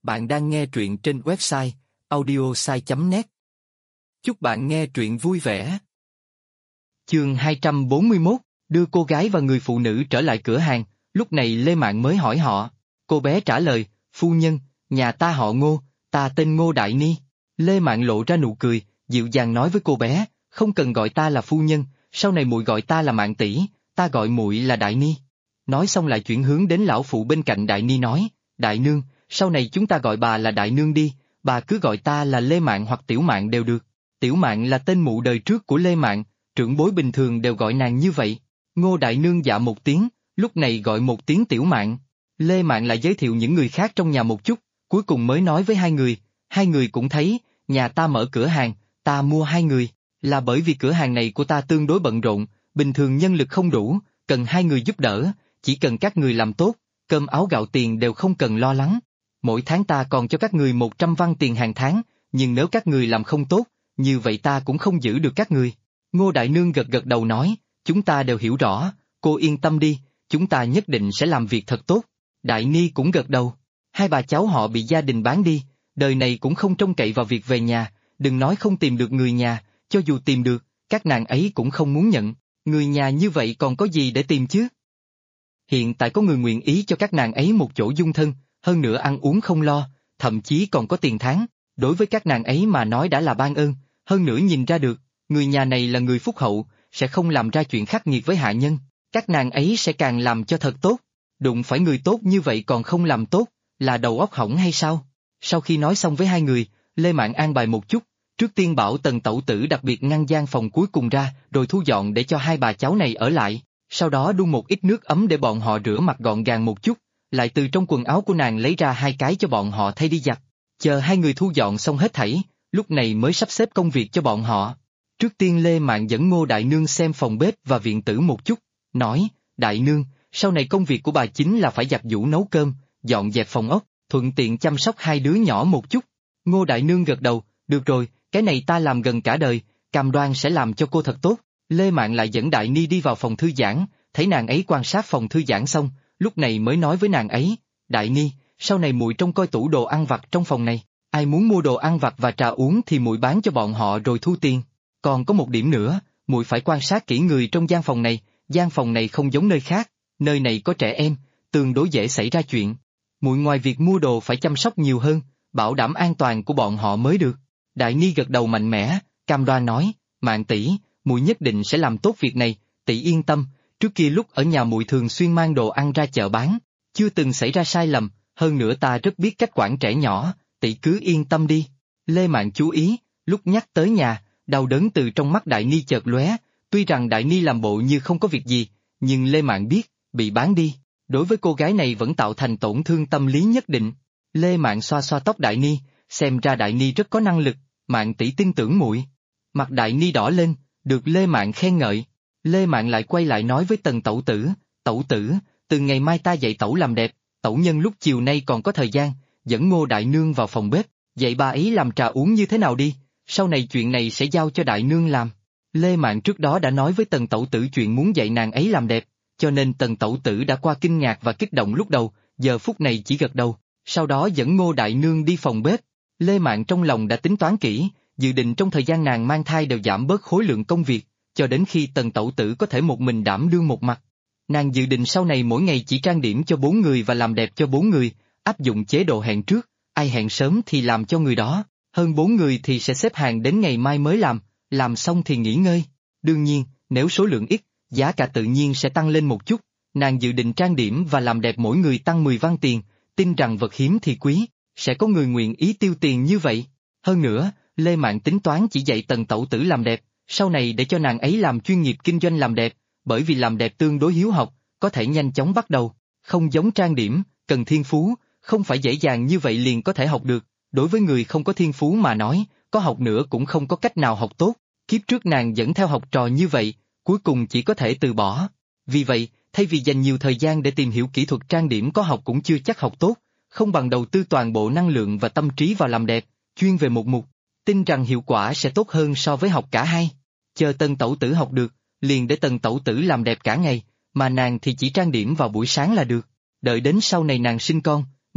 Bạn đang nghe truyện trên website audiosai.net. Chúc bạn nghe truyện vui vẻ. Chương 241, đưa cô gái và người phụ nữ trở lại cửa hàng, lúc này Lê Mạn mới hỏi họ. Cô bé trả lời, phu nhân, nhà ta họ Ngô, ta tên Ngô Đại Ni. Lê Mạn lộ ra nụ cười, dịu dàng nói với cô bé, không cần gọi ta là phu nhân, sau này muội gọi ta là Mạn tỷ, ta gọi muội là Đại Ni. Nói xong lại chuyển hướng đến lão phụ bên cạnh Đại Ni nói, Đại nương, sau này chúng ta gọi bà là Đại nương đi, bà cứ gọi ta là Lê Mạn hoặc Tiểu Mạn đều được. Tiểu Mạn là tên mụ đời trước của Lê Mạn, trưởng bối bình thường đều gọi nàng như vậy. Ngô Đại nương dạ một tiếng, lúc này gọi một tiếng Tiểu Mạn. Lê Mạn lại giới thiệu những người khác trong nhà một chút, cuối cùng mới nói với hai người cũng thấy, nhà ta mở cửa hàng, ta mua hai người, là bởi vì cửa hàng này của ta tương đối bận rộn, bình thường nhân lực không đủ, cần hai người giúp đỡ, chỉ cần các người làm tốt, cơm áo gạo tiền đều không cần lo lắng. Mỗi tháng ta còn cho các người 100 văn tiền hàng tháng, nhưng nếu các người làm không tốt, như vậy ta cũng không giữ được các người. Ngô Đại Nương gật gật đầu nói, chúng ta đều hiểu rõ, cô yên tâm đi, chúng ta nhất định sẽ làm việc thật tốt. Đại Ni cũng gật đầu, hai bà cháu họ bị gia đình bán đi, đời này cũng không trông cậy vào việc về nhà, đừng nói không tìm được người nhà, cho dù tìm được, các nàng ấy cũng không muốn nhận, người nhà như vậy còn có gì để tìm chứ? Hiện tại có người nguyện ý cho các nàng ấy một chỗ dung thân, hơn nữa ăn uống không lo, thậm chí còn có tiền tháng, đối với các nàng ấy mà nói đã là ban ơn, hơn nữa nhìn ra được, người nhà này là người phúc hậu, sẽ không làm ra chuyện khắc nghiệt với hạ nhân, các nàng ấy sẽ càng làm cho thật tốt, đụng phải người tốt như vậy còn không làm tốt, là đầu óc hỏng hay sao? Sau khi nói xong với hai người, Lê Mạn an bài một chút, trước tiên bảo Tần Tẩu Tử đặc biệt ngăn gian phòng cuối cùng ra, rồi thu dọn để cho hai bà cháu này ở lại, sau đó đun một ít nước ấm để bọn họ rửa mặt gọn gàng một chút, lại từ trong quần áo của nàng lấy ra hai cái cho bọn họ thay đi giặt. Chờ hai người thu dọn xong hết thảy, lúc này mới sắp xếp công việc cho bọn họ. Trước tiên Lê Mạn dẫn Ngô Đại Nương xem phòng bếp và viện tử một chút, nói, Đại Nương, sau này công việc của bà chính là phải giặt giũ nấu cơm, dọn dẹp phòng ốc, thuận tiện chăm sóc hai đứa nhỏ một chút. Ngô Đại Nương gật đầu, được rồi, cái này ta làm gần cả đời, cam đoan sẽ làm cho cô thật tốt. Lê Mạn lại dẫn Đại Ni đi vào phòng thư giãn, thấy nàng ấy quan sát phòng thư giãn xong, lúc này mới nói với nàng ấy, Đại Ni, sau này muội trông coi tủ đồ ăn vặt trong phòng này, ai muốn mua đồ ăn vặt và trà uống thì muội bán cho bọn họ rồi thu tiền. Còn có một điểm nữa, muội phải quan sát kỹ người trong gian phòng này không giống nơi khác, nơi này có trẻ em, tương đối dễ xảy ra chuyện. Muội ngoài việc mua đồ phải chăm sóc nhiều hơn, bảo đảm an toàn của bọn họ mới được. Đại Ni gật đầu mạnh mẽ, cam đoan nói, Mạn tỷ, muội nhất định sẽ làm tốt việc này, tỷ yên tâm, trước kia lúc ở nhà muội thường xuyên mang đồ ăn ra chợ bán, chưa từng xảy ra sai lầm, hơn nữa ta rất biết cách quản trẻ nhỏ, tỷ cứ yên tâm đi. Lê Mạn chú ý, lúc nhắc tới nhà, đau đớn từ trong mắt Đại Ni chợt lóe, tuy rằng Đại Ni làm bộ như không có việc gì, nhưng Lê Mạn biết, bị bán đi, đối với cô gái này vẫn tạo thành tổn thương tâm lý nhất định. Lê Mạn xoa xoa tóc Đại Ni, xem ra Đại Ni rất có năng lực, Mạn tỷ tin tưởng muội. Mặt Đại Ni đỏ lên, được Lê Mạn khen ngợi. Lê Mạn lại quay lại nói với Tần Tẩu Tử, từ ngày mai ta dạy Tẩu làm đẹp, Tẩu nhân lúc chiều nay còn có thời gian, dẫn Ngô Đại Nương vào phòng bếp, dạy bà ấy làm trà uống như thế nào đi, sau này chuyện này sẽ giao cho Đại Nương làm. Lê Mạn trước đó đã nói với Tần Tẩu Tử chuyện muốn dạy nàng ấy làm đẹp, cho nên Tần Tẩu Tử đã qua kinh ngạc và kích động lúc đầu, giờ phút này chỉ gật đầu, sau đó dẫn Ngô Đại Nương đi phòng bếp. Lê Mạn trong lòng đã tính toán kỹ, dự định trong thời gian nàng mang thai đều giảm bớt khối lượng công việc, cho đến khi Tần Tẩu Tử có thể một mình đảm đương một mặt. Nàng dự định sau này mỗi ngày chỉ trang điểm cho 4 người và làm đẹp cho 4 người, áp dụng chế độ hẹn trước, ai hẹn sớm thì làm cho người đó, hơn 4 người thì sẽ xếp hàng đến ngày mai mới làm xong thì nghỉ ngơi. Đương nhiên, nếu số lượng ít, giá cả tự nhiên sẽ tăng lên một chút, nàng dự định trang điểm và làm đẹp mỗi người tăng 10 văn tiền, tin rằng vật hiếm thì quý, sẽ có người nguyện ý tiêu tiền như vậy. Hơn nữa, Lê Mạn tính toán chỉ dạy Tần Tẩu Tử làm đẹp, sau này để cho nàng ấy làm chuyên nghiệp kinh doanh làm đẹp, bởi vì làm đẹp tương đối hiếu học, có thể nhanh chóng bắt đầu, không giống trang điểm, cần thiên phú, không phải dễ dàng như vậy liền có thể học được, đối với người không có thiên phú mà nói, có học nữa cũng không có cách nào học tốt, kiếp trước nàng dẫn theo học trò như vậy, cuối cùng chỉ có thể từ bỏ. Vì vậy, thay vì dành nhiều thời gian để tìm hiểu kỹ thuật trang điểm có học cũng chưa chắc học tốt, không bằng đầu tư toàn bộ năng lượng và tâm trí vào làm đẹp, chuyên về một mục, tin rằng hiệu quả sẽ tốt hơn so với học cả hai. Chờ Tần Tẩu Tử học được, liền để Tần Tẩu Tử làm đẹp cả ngày, mà nàng thì chỉ trang điểm vào buổi sáng là được. Đợi đến sau này nàng sinh con,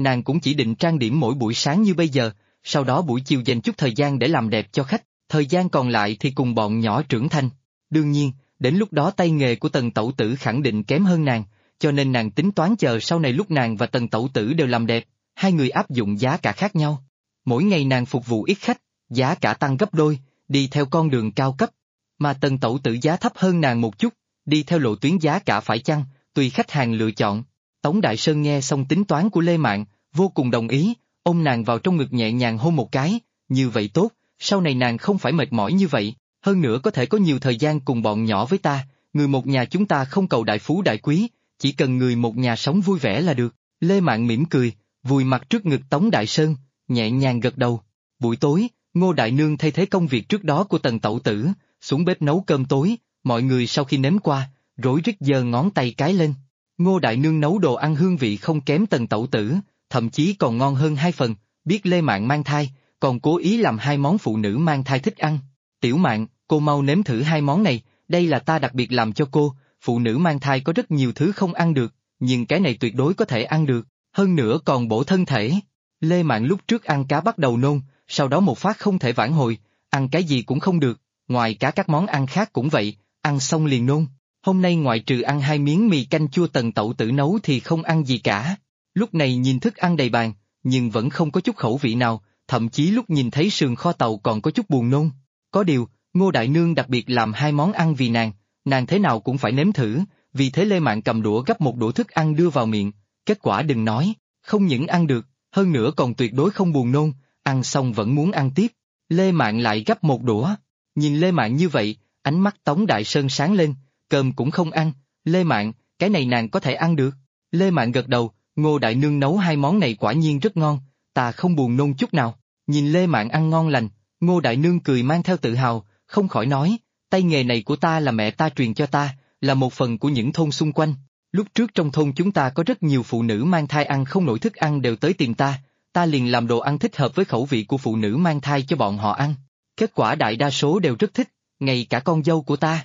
nàng cũng chỉ định trang điểm mỗi buổi sáng như bây giờ, sau đó buổi chiều dành chút thời gian để làm đẹp cho khách, thời gian còn lại thì cùng bọn nhỏ trưởng thành. Đương nhiên, đến lúc đó tay nghề của Tần Tẩu Tử khẳng định kém hơn nàng, cho nên nàng tính toán chờ sau này lúc nàng và Tần Tẩu Tử đều làm đẹp, hai người áp dụng giá cả khác nhau. Mỗi ngày nàng phục vụ ít khách, giá cả tăng gấp đôi, đi theo con đường cao cấp, mà Tần Tẩu Tử giá thấp hơn nàng một chút, đi theo lộ tuyến giá cả phải chăng, tùy khách hàng lựa chọn. Tống Đại Sơn nghe xong tính toán của Lê Mạn, vô cùng đồng ý, ôm nàng vào trong ngực nhẹ nhàng hôn một cái, như vậy tốt, sau này nàng không phải mệt mỏi như vậy, hơn nữa có thể có nhiều thời gian cùng bọn nhỏ với ta, người một nhà chúng ta không cầu đại phú đại quý, chỉ cần người một nhà sống vui vẻ là được. Lê Mạn mỉm cười, vùi mặt trước ngực Tống Đại Sơn, nhẹ nhàng gật đầu. Buổi tối, Ngô Đại Nương thay thế công việc trước đó của Tần Tẩu Tử, xuống bếp nấu cơm tối, mọi người sau khi nếm qua, rối rít giơ ngón tay cái lên. Ngô Đại Nương nấu đồ ăn hương vị không kém Tần Tẩu Tử, thậm chí còn ngon hơn 2 phần, biết Lê Mạn mang thai, còn cố ý làm 2 món phụ nữ mang thai thích ăn. Tiểu Mạn, cô mau nếm thử 2 món này, đây là ta đặc biệt làm cho cô, phụ nữ mang thai có rất nhiều thứ không ăn được, nhưng cái này tuyệt đối có thể ăn được, hơn nữa còn bổ thân thể. Lê Mạn lúc trước ăn cá bắt đầu nôn, sau đó một phát không thể vãn hồi, ăn cái gì cũng không được, ngoài cá các món ăn khác cũng vậy, ăn xong liền nôn. Hôm nay ngoại trừ ăn 2 miếng mì canh chua Tần Tẩu Tử nấu thì không ăn gì cả. Lúc này nhìn thức ăn đầy bàn, nhưng vẫn không có chút khẩu vị nào, thậm chí lúc nhìn thấy sườn kho tàu còn có chút buồn nôn. Có điều, Ngô Đại Nương đặc biệt làm 2 món ăn vì nàng thế nào cũng phải nếm thử, vì thế Lê Mạn cầm đũa gắp một đũa thức ăn đưa vào miệng, kết quả đừng nói, không những ăn được, hơn nữa còn tuyệt đối không buồn nôn, ăn xong vẫn muốn ăn tiếp. Lê Mạn lại gắp một đũa, nhìn Lê Mạn như vậy, ánh mắt Tống Đại Sơn sáng lên, cơm cũng không ăn, Lê Mạn, cái này nàng có thể ăn được. Lê Mạn gật đầu, Ngô Đại Nương nấu 2 món này quả nhiên rất ngon, ta không buồn nôn chút nào. Nhìn Lê Mạn ăn ngon lành, Ngô Đại Nương cười mang theo tự hào, không khỏi nói, tay nghề này của ta là mẹ ta truyền cho ta, là một phần của những thôn xung quanh. Lúc trước trong thôn chúng ta có rất nhiều phụ nữ mang thai ăn không nổi thức ăn đều tới tìm ta liền làm đồ ăn thích hợp với khẩu vị của phụ nữ mang thai cho bọn họ ăn. Kết quả đại đa số đều rất thích, ngay cả con dâu của ta.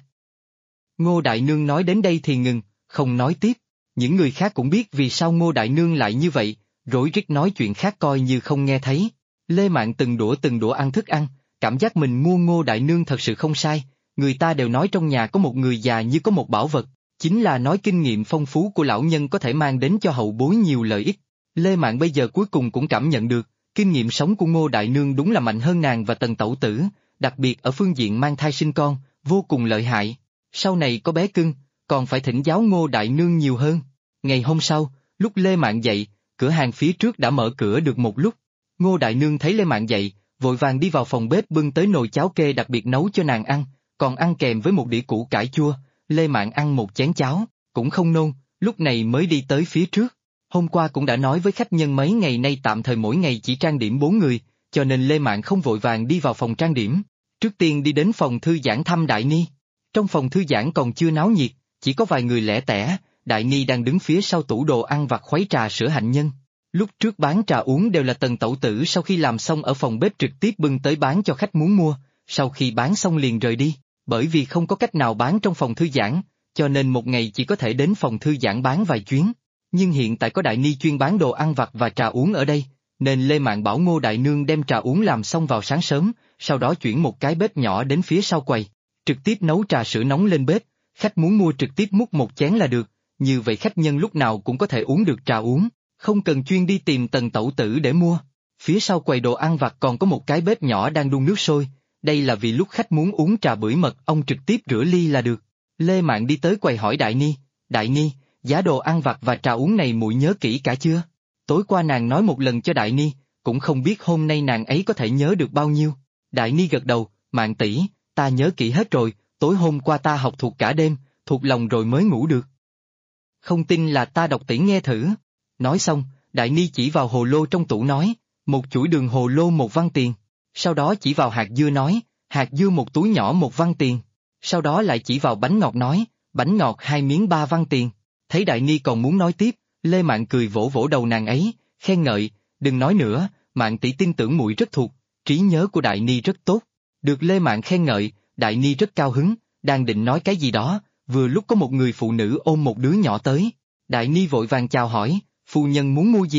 Ngô Đại Nương nói đến đây thì ngừng, không nói tiếp. Những người khác cũng biết vì sao Ngô Đại Nương lại như vậy, rối rít nói chuyện khác coi như không nghe thấy. Lê Mạn từng đũa ăn thức ăn, cảm giác mình mua Ngô Đại Nương thật sự không sai, người ta đều nói trong nhà có một người già như có một bảo vật, chính là nói kinh nghiệm phong phú của lão nhân có thể mang đến cho hậu bối nhiều lợi ích. Lê Mạn bây giờ cuối cùng cũng cảm nhận được, kinh nghiệm sống của Ngô Đại Nương đúng là mạnh hơn nàng và Tần Tẩu Tử, đặc biệt ở phương diện mang thai sinh con, vô cùng lợi hại. Sau này có bé cưng, còn phải thỉnh giáo Ngô Đại Nương nhiều hơn. Ngày hôm sau, lúc Lê Mạn dậy, cửa hàng phía trước đã mở cửa được một lúc. Ngô Đại Nương thấy Lê Mạn dậy, vội vàng đi vào phòng bếp bưng tới nồi cháo kê đặc biệt nấu cho nàng ăn, còn ăn kèm với một đĩa củ cải chua. Lê Mạn ăn một chén cháo, cũng không nôn, lúc này mới đi tới phía trước. Hôm qua cũng đã nói với khách nhân mấy ngày nay tạm thời mỗi ngày chỉ trang điểm 4 người, cho nên Lê Mạn không vội vàng đi vào phòng trang điểm. Trước tiên đi đến phòng thư giãn thăm Đại Ni. Trong phòng thư giãn còn chưa náo nhiệt, chỉ có vài người lẻ tẻ, Đại Ni đang đứng phía sau tủ đồ ăn vặt khuấy trà sữa hạnh nhân. Lúc trước bán trà uống đều là Tần Tẩu Tử sau khi làm xong ở phòng bếp trực tiếp bưng tới bán cho khách muốn mua, sau khi bán xong liền rời đi, bởi vì không có cách nào bán trong phòng thư giãn, cho nên một ngày chỉ có thể đến phòng thư giãn bán vài chuyến. Nhưng hiện tại có Đại Ni chuyên bán đồ ăn vặt và trà uống ở đây, nên Lê Mạn bảo Ngô Đại Nương đem trà uống làm xong vào sáng sớm, sau đó chuyển một cái bếp nhỏ đến phía sau quầy, trực tiếp nấu trà sữa nóng lên bếp, khách muốn mua trực tiếp múc một chén là được, như vậy khách nhân lúc nào cũng có thể uống được trà uống, không cần chuyên đi tìm Tần Tẩu Tử để mua. Phía sau quầy đồ ăn vặt còn có một cái bếp nhỏ đang đun nước sôi, đây là vì lúc khách muốn uống trà bưởi mật ông trực tiếp rửa ly là được. Lê Mạn đi tới quầy hỏi Đại Ni, giá đồ ăn vặt và trà uống này muội nhớ kỹ cả chưa? Tối qua nàng nói một lần cho Đại Ni, cũng không biết hôm nay nàng ấy có thể nhớ được bao nhiêu. Đại Ni gật đầu, Mạn tỷ, ta nhớ kỹ hết rồi, tối hôm qua ta học thuộc cả đêm, thuộc lòng rồi mới ngủ được. Không tin là ta đọc tỷ nghe thử. Nói xong, Đại Ni chỉ vào hồ lô trong tủ nói, một chuỗi đường hồ lô 1 văn tiền. Sau đó chỉ vào hạt dưa nói, hạt dưa một túi nhỏ 1 văn tiền. Sau đó lại chỉ vào bánh ngọt nói, bánh ngọt 2 miếng 3 văn tiền. Thấy Đại Ni còn muốn nói tiếp, Lê Mạn cười vỗ vỗ đầu nàng ấy, khen ngợi, đừng nói nữa, Mạn tỷ tin tưởng muội rất thuộc, trí nhớ của Đại Ni rất tốt. Được Lê Mạn khen ngợi, Đại Ni rất cao hứng, đang định nói cái gì đó, vừa lúc có một người phụ nữ ôm một đứa nhỏ tới. Đại Ni vội vàng chào hỏi, phu nhân muốn mua gì?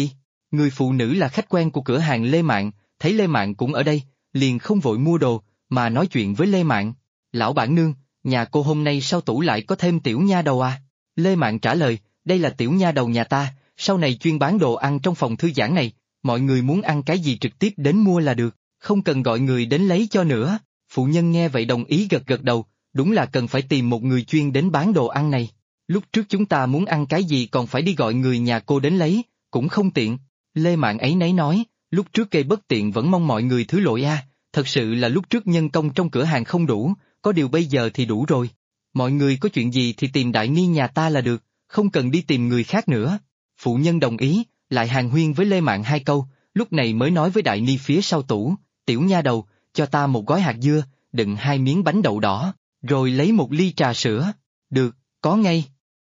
Người phụ nữ là khách quen của cửa hàng Lê Mạn, thấy Lê Mạn cũng ở đây, liền không vội mua đồ, mà nói chuyện với Lê Mạn. Lão bản nương, nhà cô hôm nay sao tủ lại có thêm tiểu nha đầu à? Lê Mạn trả lời, đây là tiểu nha đầu nhà ta, sau này chuyên bán đồ ăn trong phòng thư giãn này, mọi người muốn ăn cái gì trực tiếp đến mua là được, không cần gọi người đến lấy cho nữa. Phụ nhân nghe vậy đồng ý gật gật đầu, đúng là cần phải tìm một người chuyên đến bán đồ ăn này. Lúc trước chúng ta muốn ăn cái gì còn phải đi gọi người nhà cô đến lấy, cũng không tiện. Lê Mạn ấy nấy nói, lúc trước gây bất tiện vẫn mong mọi người thứ lỗi a. Thật sự là lúc trước nhân công trong cửa hàng không đủ, có điều bây giờ thì đủ rồi. Mọi người có chuyện gì thì tìm Đại Ni nhà ta là được, không cần đi tìm người khác nữa. Phụ nhân đồng ý, lại hàn huyên với Lê Mạn 2 câu, lúc này mới nói với Đại Ni phía sau tủ, tiểu nha đầu, cho ta một gói hạt dưa, đựng 2 miếng bánh đậu đỏ, rồi lấy 1 ly trà sữa. Được, có ngay.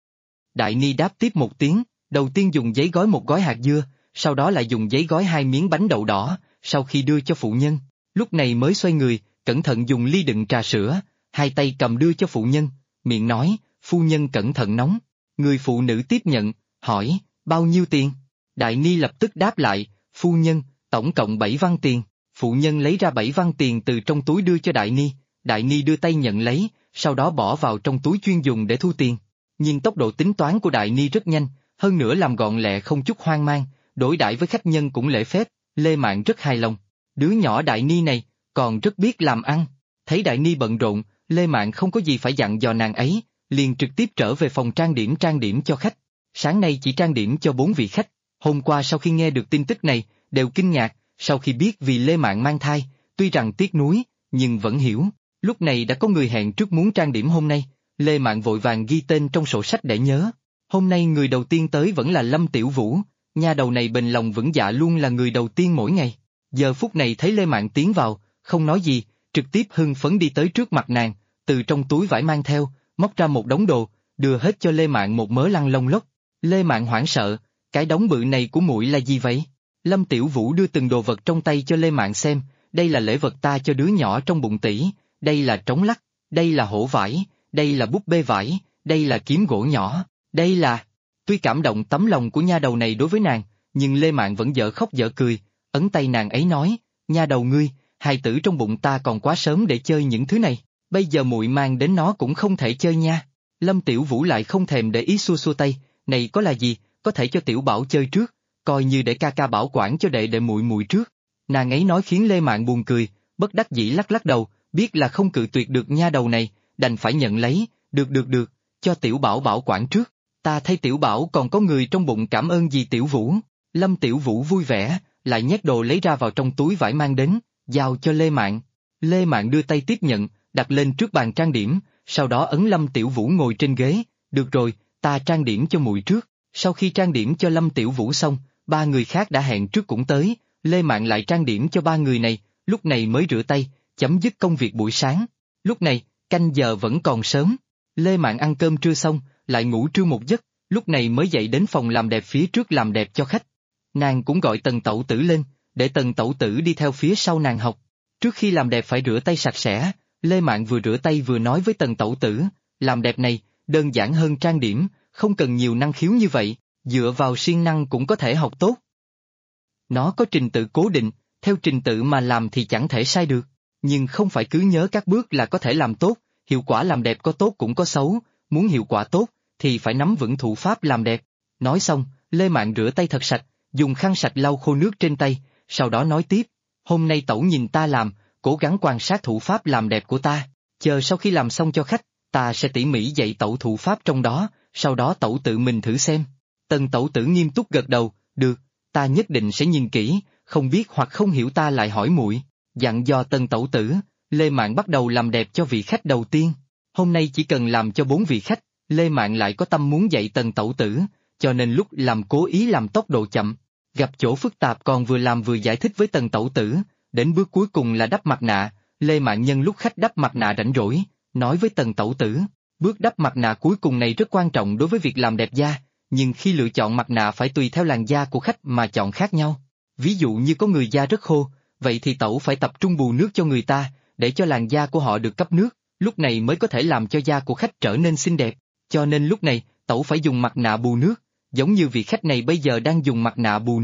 Đại Ni đáp tiếp một tiếng, đầu tiên dùng giấy gói một gói hạt dưa, sau đó lại dùng giấy gói 2 miếng bánh đậu đỏ, sau khi đưa cho phụ nhân, lúc này mới xoay người, cẩn thận dùng ly đựng trà sữa, 2 tay cầm đưa cho phụ nhân, miệng nói, phu nhân cẩn thận nóng. Người phụ nữ tiếp nhận, hỏi, bao nhiêu tiền? Đại Ni lập tức đáp lại, phu nhân, tổng cộng 7 văn tiền. Phụ nhân lấy ra 7 văn tiền từ trong túi đưa cho Đại Ni đưa tay nhận lấy, sau đó bỏ vào trong túi chuyên dùng để thu tiền. Nhưng tốc độ tính toán của Đại Ni rất nhanh, hơn nữa làm gọn lẹ không chút hoang mang, đối đãi với khách nhân cũng lễ phép, Lê Mạn rất hài lòng. Đứa nhỏ Đại Ni này, còn rất biết làm ăn. Thấy Đại Ni bận rộn, Lê Mạn không có gì phải dặn dò nàng ấy, liền trực tiếp trở về phòng trang điểm cho khách. Sáng nay chỉ trang điểm cho 4 vị khách, hôm qua sau khi nghe được tin tức này, đều kinh ngạc, sau khi biết vì Lê Mạn mang thai, tuy rằng tiếc nuối, nhưng vẫn hiểu, lúc này đã có người hẹn trước muốn trang điểm hôm nay, Lê Mạn vội vàng ghi tên trong sổ sách để nhớ. Hôm nay người đầu tiên tới vẫn là Lâm Tiểu Vũ, nha đầu này bền lòng vững dạ luôn là người đầu tiên mỗi ngày. Giờ phút này thấy Lê Mạn tiến vào, không nói gì, trực tiếp hưng phấn đi tới trước mặt nàng, từ trong túi vải mang theo, móc ra một đống đồ, đưa hết cho Lê Mạn một mớ lăn lông lốc. Lê Mạn hoảng sợ, cái đống bự này của muội là gì vậy? Lâm Tiểu Vũ đưa từng đồ vật trong tay cho Lê Mạn xem, đây là lễ vật ta cho đứa nhỏ trong bụng tỷ, đây là trống lắc, đây là hổ vải, đây là búp bê vải, đây là kiếm gỗ nhỏ, đây là... Tuy cảm động tấm lòng của nha đầu này đối với nàng, nhưng Lê Mạn vẫn dở khóc dở cười, ấn tay nàng ấy nói, nha đầu ngươi, hài tử trong bụng ta còn quá sớm để chơi những thứ này, bây giờ muội mang đến nó cũng không thể chơi nha. Lâm Tiểu Vũ lại không thèm để ý xua xua tay, này có là gì, có thể cho Tiểu Bảo chơi trước, coi như để ca ca bảo quản cho đệ đệ muội muội trước. Nàng ấy nói khiến Lê Mạn buồn cười, bất đắc dĩ lắc lắc đầu, biết là không cự tuyệt được nha đầu này, đành phải nhận lấy, được, cho Tiểu Bảo bảo quản trước. Ta thấy Tiểu Bảo còn có người trong bụng cảm ơn gì Tiểu Vũ. Lâm Tiểu Vũ vui vẻ, lại nhét đồ lấy ra vào trong túi vải mang đến, giao cho Lê Mạn. Lê Mạn đưa tay tiếp nhận, đặt lên trước bàn trang điểm, sau đó ấn Lâm Tiểu Vũ ngồi trên ghế, được rồi, ta trang điểm cho muội trước. Sau khi trang điểm cho Lâm Tiểu Vũ xong, 3 người khác đã hẹn trước cũng tới, Lê Mạn lại trang điểm cho 3 người này, lúc này mới rửa tay, chấm dứt công việc buổi sáng. Lúc này, canh giờ vẫn còn sớm, Lê Mạn ăn cơm trưa xong, lại ngủ trưa một giấc, lúc này mới dậy đến phòng làm đẹp phía trước làm đẹp cho khách. Nàng cũng gọi Tần Tẩu Tử lên, để Tần Tẩu Tử đi theo phía sau nàng học. Trước khi làm đẹp phải rửa tay sạch sẽ, Lê Mạn vừa rửa tay vừa nói với Tần Tẩu Tử, làm đẹp này, đơn giản hơn trang điểm, không cần nhiều năng khiếu như vậy, dựa vào siêng năng cũng có thể học tốt. Nó có trình tự cố định, theo trình tự mà làm thì chẳng thể sai được, nhưng không phải cứ nhớ các bước là có thể làm tốt, hiệu quả làm đẹp có tốt cũng có xấu, muốn hiệu quả tốt, thì phải nắm vững thủ pháp làm đẹp. Nói xong, Lê Mạn rửa tay thật sạch, dùng khăn sạch lau khô nước trên tay, sau đó nói tiếp, hôm nay Tẩu nhìn ta làm, cố gắng quan sát thủ pháp làm đẹp của ta, chờ sau khi làm xong cho khách, ta sẽ tỉ mỉ dạy Tẩu thủ pháp trong đó, sau đó Tẩu tự mình thử xem. Tần Tẩu Tử nghiêm túc gật đầu, được, ta nhất định sẽ nhìn kỹ, không biết hoặc không hiểu ta lại hỏi muội. Dặn dò Tần Tẩu Tử, Lê Mạn bắt đầu làm đẹp cho vị khách đầu tiên. Hôm nay chỉ cần làm cho 4 vị khách, Lê Mạn lại có tâm muốn dạy Tần Tẩu Tử, cho nên lúc làm cố ý làm tốc độ chậm, gặp chỗ phức tạp còn vừa làm vừa giải thích với Tần Tẩu Tử, đến bước cuối cùng là đắp mặt nạ, Lê Mạn nhân lúc khách đắp mặt nạ rảnh rỗi, nói với Tần Tẩu Tử, bước đắp mặt nạ cuối cùng này rất quan trọng đối với việc làm đẹp da, nhưng khi lựa chọn mặt nạ phải tùy theo làn da của khách mà chọn khác nhau. Ví dụ như có người da rất khô, vậy thì Tẩu phải tập trung bù nước cho người ta, để cho làn da của họ được cấp nước, lúc này mới có thể làm cho da của khách trở nên xinh đẹp. Cho nên lúc này, Tẩu phải dùng mặt nạ bù nước, giống như vị khách này bây giờ đang dùng mặt nạ bù nước,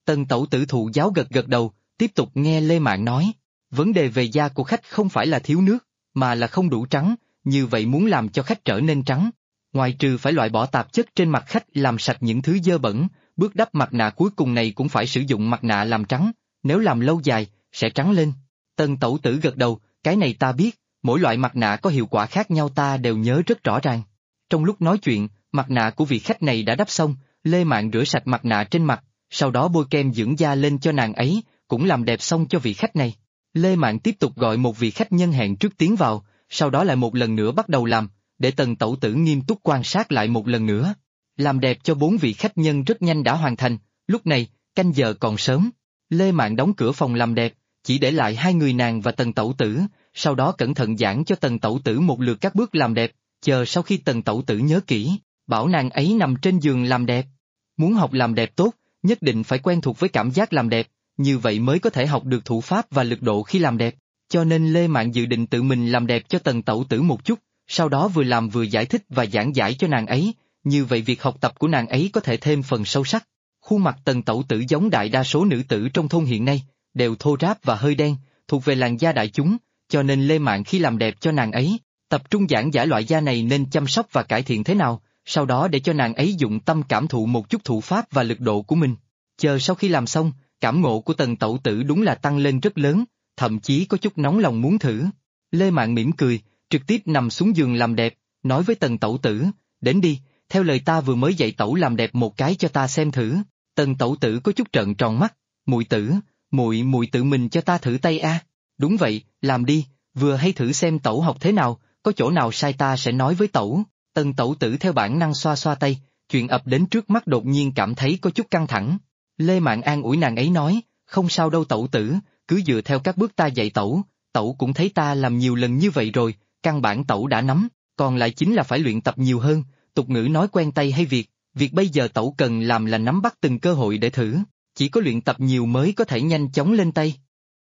Tần tẩu tử thụ giáo gật gật đầu, tiếp tục nghe Lê Mạn nói. Vấn đề về da của khách không phải là thiếu nước, mà là không đủ trắng, như vậy muốn làm cho khách trở nên trắng. Ngoài trừ phải loại bỏ tạp chất trên mặt khách làm sạch những thứ dơ bẩn, bước đắp mặt nạ cuối cùng này cũng phải sử dụng mặt nạ làm trắng, nếu làm lâu dài, sẽ trắng lên. Tần tẩu tử gật đầu, cái này ta biết, mỗi loại mặt nạ có hiệu quả khác nhau ta đều nhớ rất rõ ràng. Trong lúc nói chuyện, mặt nạ của vị khách này đã đắp xong, Lê Mạn rửa sạch mặt nạ trên mặt, sau đó bôi kem dưỡng da lên cho nàng ấy, cũng làm đẹp xong cho vị khách này. Lê Mạn tiếp tục gọi một vị khách nhân hẹn trước tiến vào, sau đó lại một lần nữa bắt đầu làm, để tần tẩu tử nghiêm túc quan sát lại một lần nữa. Làm đẹp cho 4 vị khách nhân rất nhanh đã hoàn thành, lúc này, canh giờ còn sớm. Lê Mạn đóng cửa phòng làm đẹp, chỉ để lại 2 người nàng và tần tẩu tử, sau đó cẩn thận giảng cho tần tẩu tử một lượt các bước làm đẹp, chờ sau khi tần tẩu tử nhớ kỹ, bảo nàng ấy nằm trên giường làm đẹp. Muốn học làm đẹp tốt, nhất định phải quen thuộc với cảm giác làm đẹp, như vậy mới có thể học được thủ pháp và lực độ khi làm đẹp. Cho nên Lê Mạn dự định tự mình làm đẹp cho tần tẩu tử một chút, sau đó vừa làm vừa giải thích và giảng giải cho nàng ấy, như vậy việc học tập của nàng ấy có thể thêm phần sâu sắc. Khuôn mặt tần tẩu tử giống đại đa số nữ tử trong thôn hiện nay, đều thô ráp và hơi đen, thuộc về làn da đại chúng, cho nên Lê Mạn khi làm đẹp cho nàng ấy, tập trung giảng giải loại da này nên chăm sóc và cải thiện thế nào, sau đó để cho nàng ấy dụng tâm cảm thụ một chút thủ pháp và lực độ của mình. Chờ sau khi làm xong, cảm ngộ của tần tẩu tử đúng là tăng lên rất lớn, thậm chí có chút nóng lòng muốn thử. Lê Mạn mỉm cười, trực tiếp nằm xuống giường làm đẹp, nói với tần tẩu tử, đến đi, theo lời ta vừa mới dạy tẩu làm đẹp một cái cho ta xem thử. Tần tẩu tử có chút trợn tròn mắt, muội tử, muội tự mình cho ta thử tay a. Đúng vậy, làm đi, vừa hay thử xem tẩu học thế nào, có chỗ nào sai ta sẽ nói với tẩu. Tần tẩu tử theo bản năng xoa xoa tay, chuyện ập đến trước mắt đột nhiên cảm thấy có chút căng thẳng. Lê Mạn an ủi nàng ấy nói, không sao đâu tẩu tử, cứ dựa theo các bước ta dạy tẩu, tẩu cũng thấy ta làm nhiều lần như vậy rồi, căn bản tẩu đã nắm, còn lại chính là phải luyện tập nhiều hơn, tục ngữ nói quen tay hay việc bây giờ tẩu cần làm là nắm bắt từng cơ hội để thử, chỉ có luyện tập nhiều mới có thể nhanh chóng lên tay.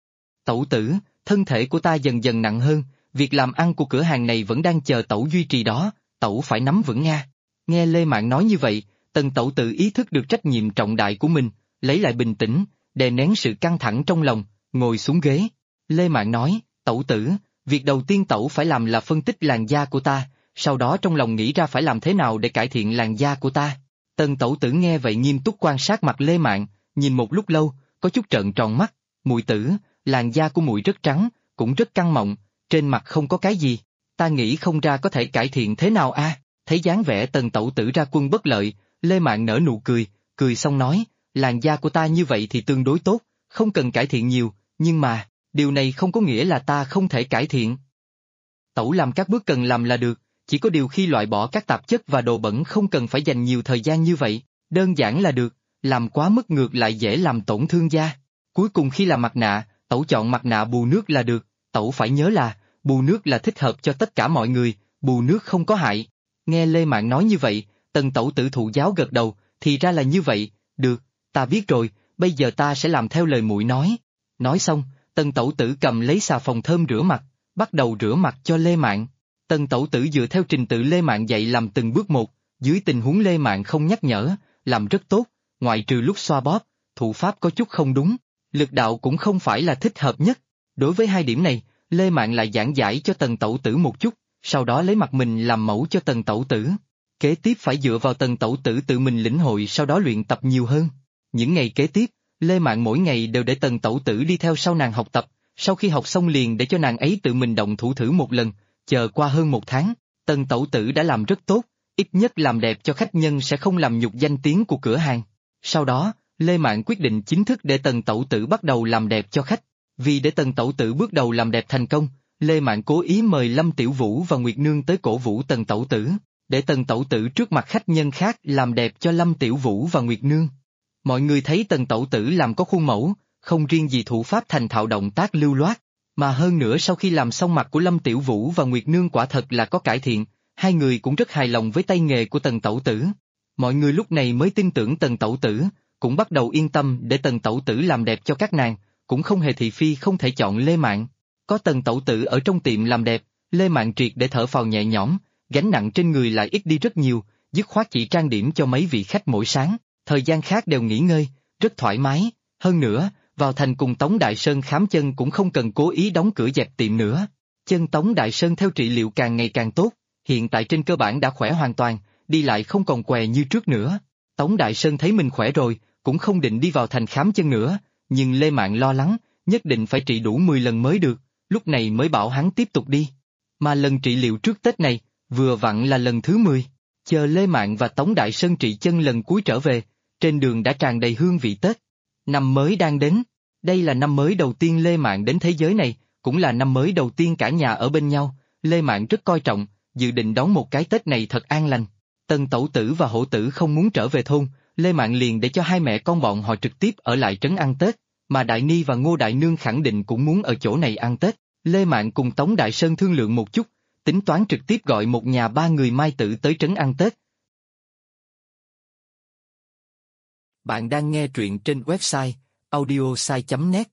Tẩu tử, thân thể của ta dần dần nặng hơn, việc làm ăn của cửa hàng này vẫn đang chờ tẩu duy trì đó, tẩu phải nắm vững nha. Nghe Lê Mạn nói như vậy, tần tẩu tự ý thức được trách nhiệm trọng đại của mình, lấy lại bình tĩnh, đè nén sự căng thẳng trong lòng, ngồi xuống ghế. Lê Mạn nói, tẩu tử, việc đầu tiên tẩu phải làm là phân tích làn da của ta, sau đó trong lòng nghĩ ra phải làm thế nào để cải thiện làn da của ta. Tần tẩu tử nghe vậy nghiêm túc quan sát mặt Lê Mạn, nhìn một lúc lâu, có chút trợn tròn mắt, muội tử, làn da của muội rất trắng, cũng rất căng mọng, trên mặt không có cái gì, ta nghĩ không ra có thể cải thiện thế nào a. Thấy dáng vẻ tần tẩu tử ra quân bất lợi, Lê Mạn nở nụ cười, cười xong nói, làn da của ta như vậy thì tương đối tốt, không cần cải thiện nhiều, nhưng mà, điều này không có nghĩa là ta không thể cải thiện. Tẩu làm các bước cần làm là được, chỉ có điều khi loại bỏ các tạp chất và đồ bẩn không cần phải dành nhiều thời gian như vậy, đơn giản là được, làm quá mức ngược lại dễ làm tổn thương da. Cuối cùng khi làm mặt nạ, tẩu chọn mặt nạ bù nước là được, tẩu phải nhớ là, bù nước là thích hợp cho tất cả mọi người, bù nước không có hại. Nghe Lê Mạn nói như vậy, tần tẩu tử thụ giáo gật đầu, thì ra là như vậy, được, ta biết rồi, bây giờ ta sẽ làm theo lời muội nói. Nói xong, tần tẩu tử cầm lấy xà phòng thơm rửa mặt, bắt đầu rửa mặt cho Lê Mạn. Tần tẩu tử dựa theo trình tự Lê Mạn dạy làm từng bước một, dưới tình huống Lê Mạn không nhắc nhở, làm rất tốt, ngoại trừ lúc xoa bóp, thủ pháp có chút không đúng, lực đạo cũng không phải là thích hợp nhất. Đối với hai điểm này, Lê Mạn lại giảng giải cho tần tẩu tử một chút, sau đó lấy mặt mình làm mẫu cho tần tẩu tử. Kế tiếp phải dựa vào tần tẩu tử tự mình lĩnh hội sau đó luyện tập nhiều hơn. Những ngày kế tiếp, Lê Mạn mỗi ngày đều để tần tẩu tử đi theo sau nàng học tập, sau khi học xong liền để cho nàng ấy tự mình động thủ thử một lần, chờ qua hơn 1 tháng, tần tẩu tử đã làm rất tốt, ít nhất làm đẹp cho khách nhân sẽ không làm nhục danh tiếng của cửa hàng. Sau đó, Lê Mạn quyết định chính thức để tần tẩu tử bắt đầu làm đẹp cho khách. Vì để tần tẩu tử bước đầu làm đẹp thành công, Lê Mạn cố ý mời Lâm Tiểu Vũ và Nguyệt Nương tới cổ vũ tần tẩu tử, để tần tẩu tử trước mặt khách nhân khác làm đẹp cho Lâm Tiểu Vũ và Nguyệt Nương. Mọi người thấy tần tẩu tử làm có khuôn mẫu, không riêng gì thủ pháp thành thạo động tác lưu loát, mà hơn nữa sau khi làm xong mặt của Lâm Tiểu Vũ và Nguyệt Nương quả thật là có cải thiện, hai người cũng rất hài lòng với tay nghề của tần tẩu tử. Mọi người lúc này mới tin tưởng tần tẩu tử, cũng bắt đầu yên tâm để tần tẩu tử làm đẹp cho các nàng, cũng không hề thị phi không thể chọn Lê Mạn. Có tần tẩu tử ở trong tiệm làm đẹp, Lê Mạn triệt để thở phào nhẹ nhõm, gánh nặng trên người lại ít đi rất nhiều, dứt khoát chỉ trang điểm cho mấy vị khách mỗi sáng, thời gian khác đều nghỉ ngơi, rất thoải mái. Hơn nữa, vào thành cùng Tống Đại Sơn khám chân cũng không cần cố ý đóng cửa dẹp tiệm nữa. Chân Tống Đại Sơn theo trị liệu càng ngày càng tốt, hiện tại trên cơ bản đã khỏe hoàn toàn, đi lại không còn què như trước nữa. Tống Đại Sơn thấy mình khỏe rồi, cũng không định đi vào thành khám chân nữa, nhưng Lê Mạn lo lắng, nhất định phải trị đủ 10 lần mới được, lúc này mới bảo hắn tiếp tục đi. Mà lần trị liệu trước Tết này, vừa vặn là lần thứ 10. Chờ Lê Mạn và Tống Đại Sơn trị chân lần cuối trở về, trên đường đã tràn đầy hương vị Tết. Năm mới đang đến, đây là năm mới đầu tiên Lê Mạn đến thế giới này, cũng là năm mới đầu tiên cả nhà ở bên nhau, Lê Mạn rất coi trọng, dự định đón một cái Tết này thật an lành. Tần Tẩu Tử và Hổ Tử không muốn trở về thôn, Lê Mạn liền để cho hai mẹ con bọn họ trực tiếp ở lại trấn ăn Tết, mà Đại Ni và Ngô Đại Nương khẳng định cũng muốn ở chỗ này ăn Tết. Lê Mạn cùng Tống Đại Sơn thương lượng một chút, tính toán trực tiếp gọi một nhà 3 người Mai Tử tới trấn ăn Tết. Bạn đang nghe truyện trên website audiosai.net.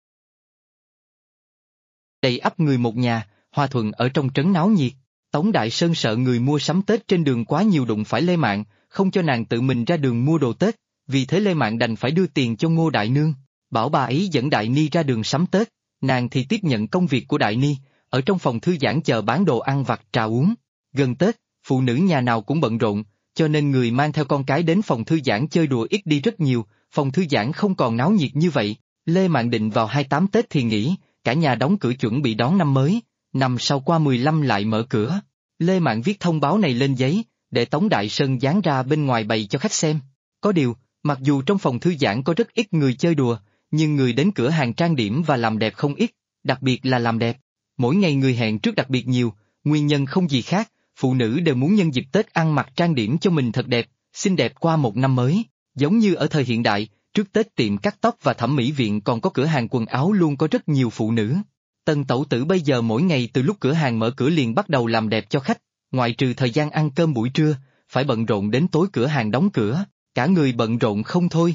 Đầy ắp người một nhà, hòa thuận ở trong trấn náo nhiệt. Tống Đại Sơn sợ người mua sắm Tết trên đường quá nhiều đụng phải Lê Mạn, không cho nàng tự mình ra đường mua đồ Tết, vì thế Lê Mạn đành phải đưa tiền cho Ngô Đại Nương, bảo bà ấy dẫn Đại Ni ra đường sắm Tết, nàng thì tiếp nhận công việc của Đại Ni, ở trong phòng thư giãn chờ bán đồ ăn vặt trà uống. Gần Tết, phụ nữ nhà nào cũng bận rộn, cho nên người mang theo con cái đến phòng thư giãn chơi đùa ít đi rất nhiều, phòng thư giãn không còn náo nhiệt như vậy. Lê Mạn định vào 28 Tết thì nghỉ, cả nhà đóng cửa chuẩn bị đón năm mới, năm sau qua 15 lại mở cửa. Lê Mạn viết thông báo này lên giấy, để Tống Đại Sơn dán ra bên ngoài bày cho khách xem. Có điều, mặc dù trong phòng thư giãn có rất ít người chơi đùa, nhưng người đến cửa hàng trang điểm và làm đẹp không ít, đặc biệt là làm đẹp. Mỗi ngày người hẹn trước đặc biệt nhiều, nguyên nhân không gì khác, phụ nữ đều muốn nhân dịp Tết ăn mặc trang điểm cho mình thật đẹp, xinh đẹp qua một năm mới. Giống như ở thời hiện đại, trước Tết tiệm cắt tóc và thẩm mỹ viện còn có cửa hàng quần áo luôn có rất nhiều phụ nữ. Tần Tẩu Tử bây giờ mỗi ngày từ lúc cửa hàng mở cửa liền bắt đầu làm đẹp cho khách, ngoại trừ thời gian ăn cơm buổi trưa, phải bận rộn đến tối cửa hàng đóng cửa, cả người bận rộn không thôi.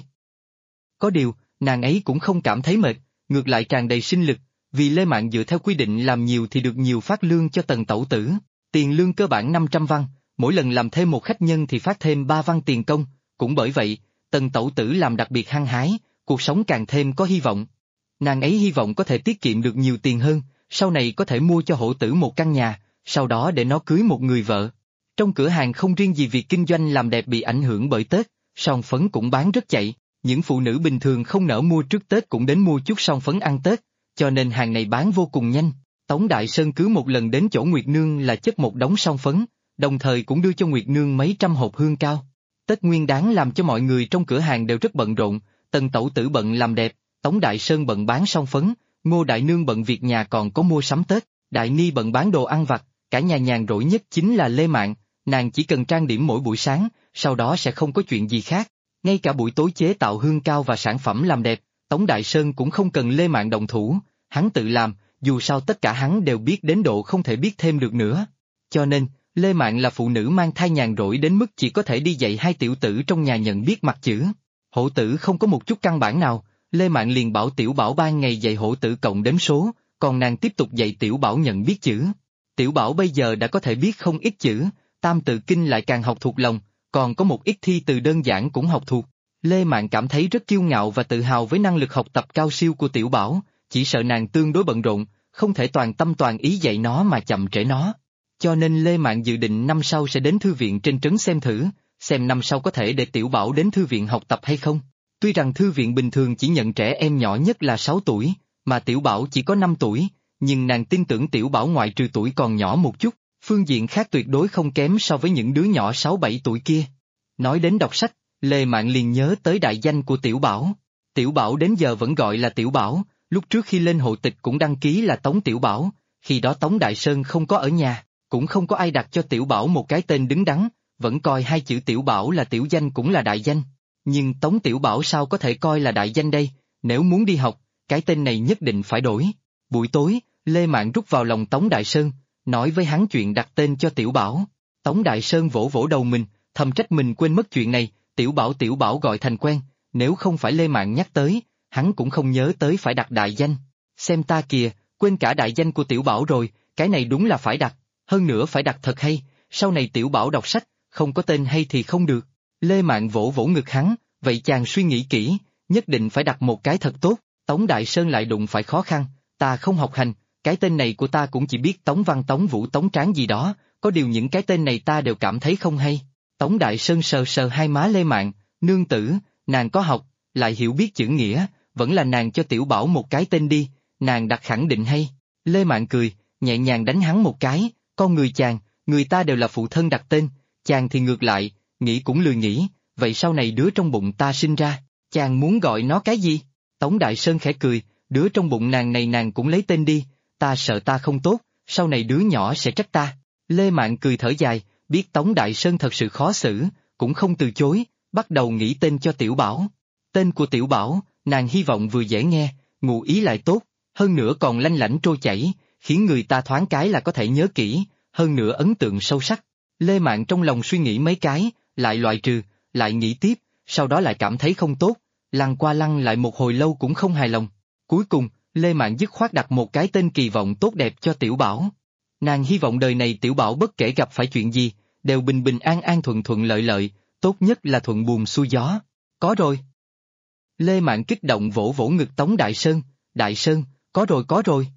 Có điều, nàng ấy cũng không cảm thấy mệt, ngược lại tràn đầy sinh lực, vì Lê Mạn dựa theo quy định làm nhiều thì được nhiều phát lương cho Tần Tẩu Tử, tiền lương cơ bản 500 văn, mỗi lần làm thêm một khách nhân thì phát thêm 3 văn tiền công, cũng bởi vậy, Tần Tẩu Tử làm đặc biệt hăng hái, cuộc sống càng thêm có hy vọng. Nàng ấy hy vọng có thể tiết kiệm được nhiều tiền hơn, sau này có thể mua cho Hổ Tử một căn nhà, sau đó để nó cưới một người vợ. Trong cửa hàng không riêng gì việc kinh doanh làm đẹp bị ảnh hưởng bởi Tết, son phấn cũng bán rất chạy, những phụ nữ bình thường không nỡ mua trước Tết cũng đến mua chút son phấn ăn Tết, cho nên hàng này bán vô cùng nhanh. Tống Đại Sơn cứ một lần đến chỗ Nguyệt Nương là chất một đống son phấn, đồng thời cũng đưa cho Nguyệt Nương mấy trăm hộp hương cao. Tết Nguyên Đán làm cho mọi người trong cửa hàng đều rất bận rộn, Tần Tẩu Tử bận làm đẹp, Tống Đại Sơn bận bán son phấn, Ngô Đại Nương bận việc nhà còn có mua sắm Tết, Đại Ni bận bán đồ ăn vặt, cả nhà nhàn rỗi nhất chính là Lê Mạn, nàng chỉ cần trang điểm mỗi buổi sáng, sau đó sẽ không có chuyện gì khác. Ngay cả buổi tối chế tạo hương cao và sản phẩm làm đẹp, Tống Đại Sơn cũng không cần Lê Mạn động thủ, hắn tự làm, dù sao tất cả hắn đều biết đến độ không thể biết thêm được nữa. Cho nên, Lê Mạn là phụ nữ mang thai nhàn rỗi đến mức chỉ có thể đi dạy hai tiểu tử trong nhà nhận biết mặt chữ. Hổ Tử không có một chút căn bản nào, Lê Mạn liền bảo Tiểu Bảo ban ngày dạy Hổ Tử cộng đếm số, còn nàng tiếp tục dạy Tiểu Bảo nhận biết chữ. Tiểu Bảo bây giờ đã có thể biết không ít chữ, Tam Tự Kinh lại càng học thuộc lòng, còn có một ít thi từ đơn giản cũng học thuộc. Lê Mạn cảm thấy rất kiêu ngạo và tự hào với năng lực học tập cao siêu của Tiểu Bảo, chỉ sợ nàng tương đối bận rộn, không thể toàn tâm toàn ý dạy nó mà chậm trễ nó. Cho nên Lê Mạn dự định năm sau sẽ đến thư viện trên trấn xem thử, xem năm sau có thể để Tiểu Bảo đến thư viện học tập hay không. Tuy rằng thư viện bình thường chỉ nhận trẻ em nhỏ nhất là 6 tuổi, mà Tiểu Bảo chỉ có 5 tuổi, nhưng nàng tin tưởng Tiểu Bảo ngoại trừ tuổi còn nhỏ một chút, phương diện khác tuyệt đối không kém so với những đứa nhỏ 6-7 tuổi kia. Nói đến đọc sách, Lê Mạn liền nhớ tới đại danh của Tiểu Bảo. Tiểu Bảo đến giờ vẫn gọi là Tiểu Bảo, lúc trước khi lên hộ tịch cũng đăng ký là Tống Tiểu Bảo, khi đó Tống Đại Sơn không có ở nhà, cũng không có ai đặt cho Tiểu Bảo một cái tên đứng đắn, vẫn coi hai chữ Tiểu Bảo là tiểu danh cũng là đại danh. Nhưng Tống Tiểu Bảo sao có thể coi là đại danh đây, nếu muốn đi học, cái tên này nhất định phải đổi. Buổi tối, Lê Mạn rút vào lòng Tống Đại Sơn, nói với hắn chuyện đặt tên cho Tiểu Bảo. Tống Đại Sơn vỗ vỗ đầu mình, thầm trách mình quên mất chuyện này, Tiểu Bảo gọi thành quen, nếu không phải Lê Mạn nhắc tới, hắn cũng không nhớ tới phải đặt đại danh. Xem ta kìa, quên cả đại danh của Tiểu Bảo rồi, cái này đúng là phải đặt, hơn nữa phải đặt thật hay, sau này Tiểu Bảo đọc sách, không có tên hay thì không được. Lê Mạn vỗ vỗ ngực hắn, vậy chàng suy nghĩ kỹ, nhất định phải đặt một cái thật tốt. Tống Đại Sơn lại đụng phải khó khăn, ta không học hành, cái tên này của ta cũng chỉ biết Tống Văn Tống Vũ Tống Tráng gì đó, có điều những cái tên này ta đều cảm thấy không hay. Tống Đại Sơn sờ sờ hai má Lê Mạn, nương tử, nàng có học, lại hiểu biết chữ nghĩa, vẫn là nàng cho Tiểu Bảo một cái tên đi, nàng đặt khẳng định hay. Lê Mạn cười, nhẹ nhàng đánh hắn một cái, con người chàng, người ta đều là phụ thân đặt tên, chàng thì ngược lại, nghĩ cũng lười nghĩ, vậy sau này đứa trong bụng ta sinh ra, chàng muốn gọi nó cái gì? Tống Đại Sơn khẽ cười, đứa trong bụng nàng này nàng cũng lấy tên đi, ta sợ ta không tốt, sau này đứa nhỏ sẽ trách ta. Lê Mạn cười thở dài, biết Tống Đại Sơn thật sự khó xử, cũng không từ chối, bắt đầu nghĩ tên cho Tiểu Bảo. Tên của Tiểu Bảo, nàng hy vọng vừa dễ nghe, ngụ ý lại tốt, hơn nữa còn lanh lảnh trôi chảy, khiến người ta thoáng cái là có thể nhớ kỹ, hơn nữa ấn tượng sâu sắc. Lê Mạn trong lòng suy nghĩ mấy cái, lại loại trừ, lại nghĩ tiếp, sau đó lại cảm thấy không tốt, lăn qua lăn lại một hồi lâu cũng không hài lòng. Cuối cùng, Lê Mạn dứt khoát đặt một cái tên kỳ vọng tốt đẹp cho Tiểu Bảo. Nàng hy vọng đời này Tiểu Bảo bất kể gặp phải chuyện gì, đều bình bình an an thuận thuận lợi lợi, tốt nhất là thuận buồm xuôi gió. Có rồi. Lê Mạn kích động vỗ vỗ ngực Tống Đại Sơn, có rồi.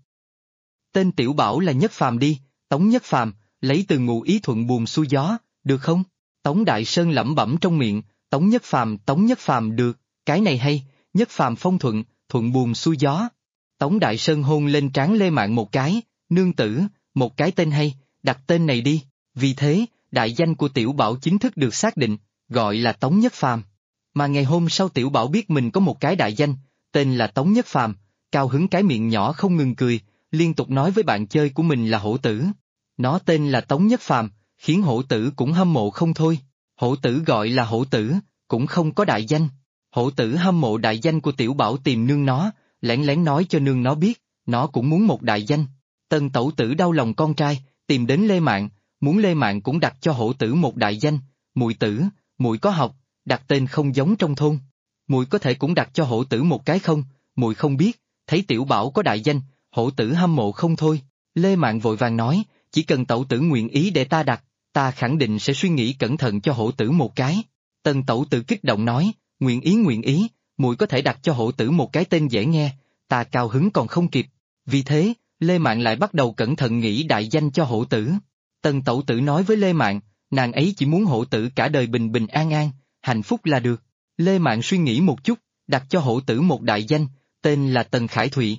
Tên Tiểu Bảo là Nhất Phàm đi, Tống Nhất Phàm, lấy từ ngụ ý thuận buồm xuôi gió, được không? Tống Đại Sơn lẩm bẩm trong miệng, Tống Nhất Phàm được, cái này hay, Nhất Phàm phong thuận, thuận buồm xuôi gió. Tống Đại Sơn hôn lên trán Lê Mạn một cái, nương tử, một cái tên hay, đặt tên này đi. Vì thế, đại danh của Tiểu Bảo chính thức được xác định, gọi là Tống Nhất Phàm. Mà ngày hôm sau Tiểu Bảo biết mình có một cái đại danh, tên là Tống Nhất Phàm, cao hứng cái miệng nhỏ không ngừng cười, liên tục nói với bạn chơi của mình là Hổ Tử. Nó tên là Tống Nhất Phàm, khiến Hổ Tử cũng hâm mộ không thôi. Hổ Tử gọi là Hổ Tử, cũng không có đại danh. Hổ Tử hâm mộ đại danh của Tiểu Bảo tìm nương nó, lén lén nói cho nương nó biết, nó cũng muốn một đại danh. Tần Tẩu Tử đau lòng con trai, tìm đến Lê Mạn, muốn Lê Mạn cũng đặt cho Hổ Tử một đại danh. Muội tử, muội có học, đặt tên không giống trong thôn. Muội có thể cũng đặt cho Hổ Tử một cái không? Muội không biết, thấy Tiểu Bảo có đại danh, Hổ Tử hâm mộ không thôi. Lê Mạn vội vàng nói, chỉ cần Tẩu Tử nguyện ý để ta đặt, ta khẳng định sẽ suy nghĩ cẩn thận cho Hổ Tử một cái. Tần Tẩu Tử kích động nói, nguyện ý, muội có thể đặt cho Hổ Tử một cái tên dễ nghe, ta cao hứng còn không kịp. Vì thế, Lê Mạn lại bắt đầu cẩn thận nghĩ đại danh cho Hổ Tử. Tần Tẩu Tử nói với Lê Mạn, nàng ấy chỉ muốn Hổ Tử cả đời bình bình an an, hạnh phúc là được. Lê Mạn suy nghĩ một chút, đặt cho Hổ Tử một đại danh, tên là Tần Khải Thụy.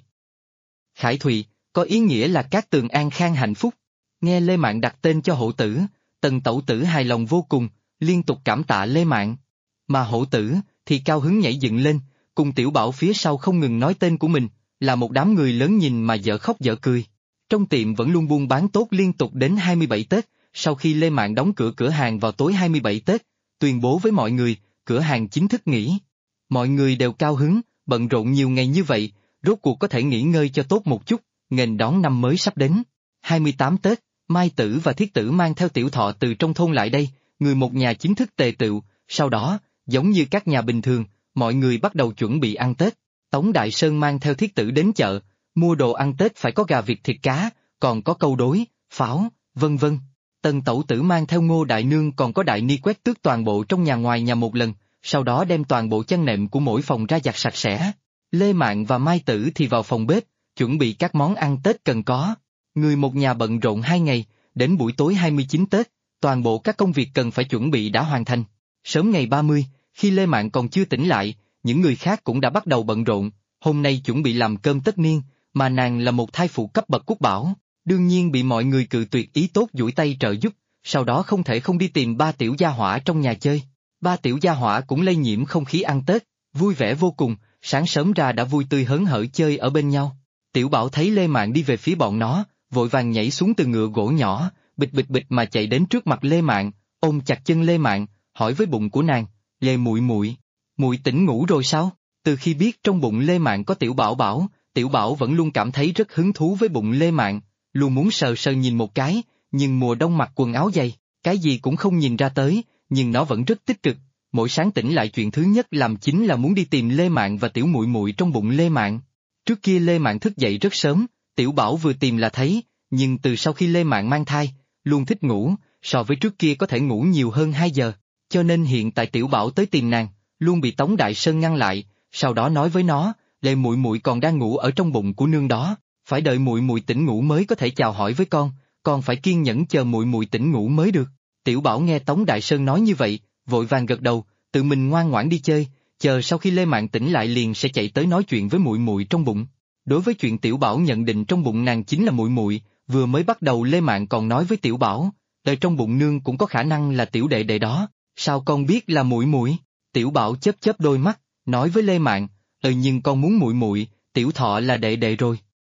Khải Thụy, có ý nghĩa là cát tường an khang hạnh phúc. Nghe Lê Mạn đặt tên cho Hổ Tử, Tần Tẩu Tử hài lòng vô cùng, liên tục cảm tạ Lê Mạn. Mà Hổ Tử thì cao hứng nhảy dựng lên, cùng Tiểu Bảo phía sau không ngừng nói tên của mình, là một đám người lớn nhìn mà dở khóc dở cười. Trong tiệm vẫn luôn buôn bán tốt liên tục đến 27 Tết, sau khi Lê Mạn đóng cửa cửa hàng vào tối 27 Tết, tuyên bố với mọi người, cửa hàng chính thức nghỉ. Mọi người đều cao hứng, bận rộn nhiều ngày như vậy, rốt cuộc có thể nghỉ ngơi cho tốt một chút, nghênh đón năm mới sắp đến. 28 Tết, Mai Tử và Thiết Tử mang theo Tiểu Thọ từ trong thôn lại đây, người một nhà chính thức tề tựu, sau đó, giống như các nhà bình thường, mọi người bắt đầu chuẩn bị ăn Tết. Tống Đại Sơn mang theo Thiết Tử đến chợ, mua đồ ăn Tết phải có gà vịt thịt cá, còn có câu đối, pháo, vân vân. Tần Tẩu Tử mang theo Ngô Đại Nương còn có Đại Ni quét tước toàn bộ trong nhà ngoài nhà một lần, sau đó đem toàn bộ chăn nệm của mỗi phòng ra giặt sạch sẽ. Lê Mạn và Mai Tử thì vào phòng bếp, chuẩn bị các món ăn Tết cần có. Người một nhà bận rộn 2 ngày, đến buổi tối 29 Tết, toàn bộ các công việc cần phải chuẩn bị đã hoàn thành. Sớm ngày 30, khi Lê Mạn còn chưa tỉnh lại, những người khác cũng đã bắt đầu bận rộn, hôm nay chuẩn bị làm cơm tất niên, mà nàng là một thai phụ cấp bậc quốc bảo, đương nhiên bị mọi người cự tuyệt ý tốt duỗi tay trợ giúp, sau đó không thể không đi tìm ba tiểu gia hỏa trong nhà chơi. Ba tiểu gia hỏa cũng lây nhiễm không khí ăn Tết, vui vẻ vô cùng, sáng sớm ra đã vui tươi hớn hở chơi ở bên nhau. Tiểu Bảo thấy Lê Mạn đi về phía bọn nó, vội vàng nhảy xuống từ ngựa gỗ nhỏ, bịch bịch bịch mà chạy đến trước mặt Lê Mạn, ôm chặt chân Lê Mạn, hỏi với bụng của nàng, Lê muội muội, muội tỉnh ngủ rồi sao? Từ khi biết trong bụng Lê Mạn có Tiểu Bảo Bảo, Tiểu Bảo vẫn luôn cảm thấy rất hứng thú với bụng Lê Mạn, luôn muốn sờ sờ nhìn một cái, nhưng mùa đông mặc quần áo dày, cái gì cũng không nhìn ra tới, nhưng nó vẫn rất tích cực. Mỗi sáng tỉnh lại chuyện thứ nhất làm chính là muốn đi tìm Lê Mạn và tiểu muội muội trong bụng Lê Mạn. Trước kia Lê Mạn thức dậy rất sớm, Tiểu Bảo vừa tìm là thấy, nhưng từ sau khi Lê Mạn mang thai, luôn thích ngủ, so với trước kia có thể ngủ nhiều hơn 2 giờ, cho nên hiện tại Tiểu Bảo tới tìm nàng, luôn bị Tống Đại Sơn ngăn lại, sau đó nói với nó, Lê muội muội còn đang ngủ ở trong bụng của nương đó, phải đợi muội muội tỉnh ngủ mới có thể chào hỏi với con phải kiên nhẫn chờ muội muội tỉnh ngủ mới được. Tiểu Bảo nghe Tống Đại Sơn nói như vậy, vội vàng gật đầu, tự mình ngoan ngoãn đi chơi, chờ sau khi Lê Mạn tỉnh lại liền sẽ chạy tới nói chuyện với muội muội trong bụng. Đối với chuyện Tiểu Bảo nhận định trong bụng nàng chính là muội muội, vừa mới bắt đầu Lê Mạn còn nói với Tiểu Bảo, đời trong bụng nương cũng có khả năng là tiểu đệ đệ đó, sao con biết là muội muội? Tiểu Bảo chớp chớp đôi mắt, nói với Lê Mạn, nhưng con muốn muội muội, Tiểu Thọ là đệ đệ rồi.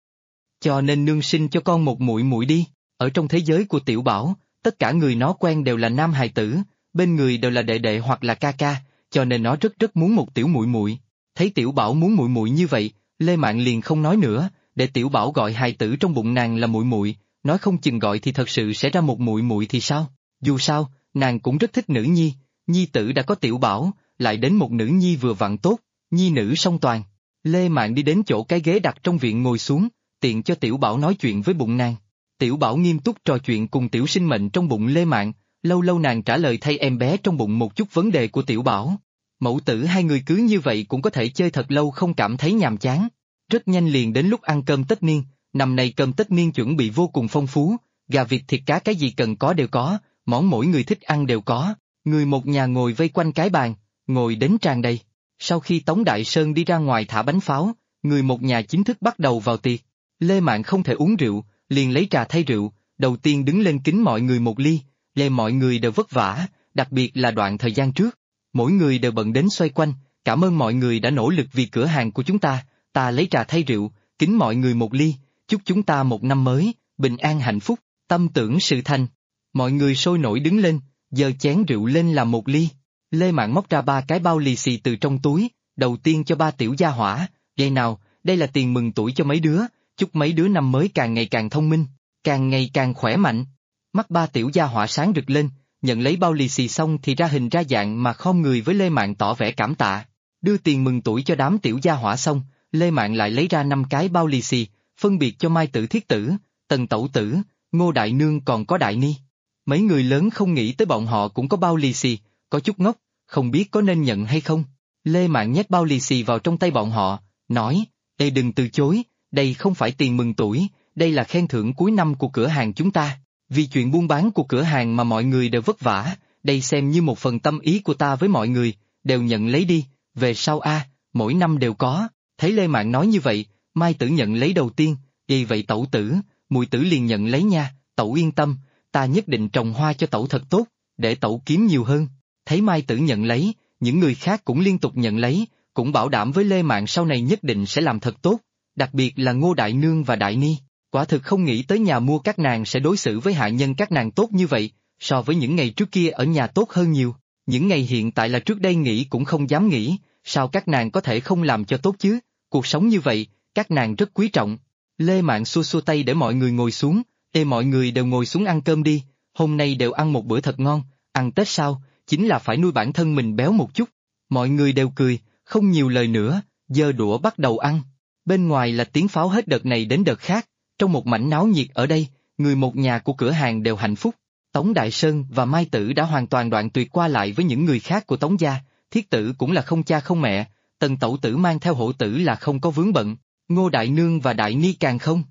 Cho nên nương sinh cho con một muội muội đi. Ở trong thế giới của Tiểu Bảo, tất cả người nó quen đều là nam hài tử, bên người đều là đệ đệ hoặc là ca ca, cho nên nó rất rất muốn một tiểu muội muội. Thấy Tiểu Bảo muốn muội muội như vậy, Lê Mạn liền không nói nữa, để Tiểu Bảo gọi hài tử trong bụng nàng là muội muội, nói không chừng gọi thì thật sự sẽ ra một muội muội thì sao? Dù sao, nàng cũng rất thích nữ nhi, nhi tử đã có Tiểu Bảo, lại đến một nữ nhi vừa vặn tốt, nhi nữ song toàn. Lê Mạn đi đến chỗ cái ghế đặt trong viện ngồi xuống, tiện cho Tiểu Bảo nói chuyện với bụng nàng. Tiểu Bảo nghiêm túc trò chuyện cùng tiểu sinh mệnh trong bụng Lê Mạn, lâu lâu nàng trả lời thay em bé trong bụng một chút vấn đề của Tiểu Bảo. Mẫu tử hai người cứ như vậy cũng có thể chơi thật lâu không cảm thấy nhàm chán. Rất nhanh liền đến lúc ăn cơm tất niên, năm nay cơm tất niên chuẩn bị vô cùng phong phú, gà vịt thịt cá cái gì cần có đều có, món mỗi người thích ăn đều có, người một nhà ngồi vây quanh cái bàn, ngồi đến tràn đầy. Sau khi Tống Đại Sơn đi ra ngoài thả bánh pháo, người một nhà chính thức bắt đầu vào tiệc. Lê Mạn không thể uống rượu, liền lấy trà thay rượu, đầu tiên đứng lên kính mọi người một ly, mọi người đều vất vả, đặc biệt là đoạn thời gian trước. Mỗi người đều bận đến xoay quanh, cảm ơn mọi người đã nỗ lực vì cửa hàng của chúng ta lấy trà thay rượu, kính mọi người một ly, chúc chúng ta một năm mới, bình an hạnh phúc, tâm tưởng sự thành. Mọi người sôi nổi đứng lên, giơ chén rượu lên làm một ly. Lê Mạn móc ra 3 cái bao lì xì từ trong túi, đầu tiên cho 3 tiểu gia hỏa, nào, đây là tiền mừng tuổi cho mấy đứa, chúc mấy đứa năm mới càng ngày càng thông minh, càng ngày càng khỏe mạnh. Mắt 3 tiểu gia hỏa sáng rực lên, nhận lấy bao lì xì xong thì ra hình ra dạng mà khom người với Lê Mạn tỏ vẻ cảm tạ. Đưa tiền mừng tuổi cho đám tiểu gia hỏa xong, Lê Mạn lại lấy ra 5 cái bao lì xì, phân biệt cho Mai Tử Thiết Tử, Tần Tẩu Tử, Ngô Đại Nương còn có Đại Ni. Mấy người lớn không nghĩ tới bọn họ cũng có bao lì xì, có chút ngốc, không biết có nên nhận hay không. Lê Mạn nhét bao lì xì vào trong tay bọn họ, nói, đừng từ chối, đây không phải tiền mừng tuổi, đây là khen thưởng cuối năm của cửa hàng chúng ta. Vì chuyện buôn bán của cửa hàng mà mọi người đều vất vả, đây xem như một phần tâm ý của ta với mọi người, đều nhận lấy đi, về sau mỗi năm đều có. Thấy Lê Mạn nói như vậy, Mai Tử nhận lấy đầu tiên, vậy Tẩu Tử, Mùi Tử liền nhận lấy nha, Tẩu yên tâm, ta nhất định trồng hoa cho Tẩu thật tốt, để Tẩu kiếm nhiều hơn. Thấy Mai Tử nhận lấy, những người khác cũng liên tục nhận lấy, cũng bảo đảm với Lê Mạn sau này nhất định sẽ làm thật tốt, đặc biệt là Ngô Đại Nương và Đại Ni. Quả thực không nghĩ tới nhà mua các nàng sẽ đối xử với hạ nhân các nàng tốt như vậy, so với những ngày trước kia ở nhà tốt hơn nhiều. Những ngày hiện tại là trước đây nghĩ cũng không dám nghĩ, sao các nàng có thể không làm cho tốt chứ, cuộc sống như vậy, các nàng rất quý trọng. Lê Mạn xua xua tay để mọi người ngồi xuống, mọi người đều ngồi xuống ăn cơm đi, hôm nay đều ăn một bữa thật ngon, ăn Tết sao, chính là phải nuôi bản thân mình béo một chút. Mọi người đều cười, không nhiều lời nữa, giơ đũa bắt đầu ăn. Bên ngoài là tiếng pháo hết đợt này đến đợt khác. Trong một mảnh náo nhiệt ở đây, người một nhà của cửa hàng đều hạnh phúc. Tống Đại Sơn và Mai Tử đã hoàn toàn đoạn tuyệt qua lại với những người khác của Tống gia, Thiết Tử cũng là không cha không mẹ, Tần Tẩu Tử mang theo Hổ Tử là không có vướng bận, Ngô Đại Nương và Đại Ni càng không.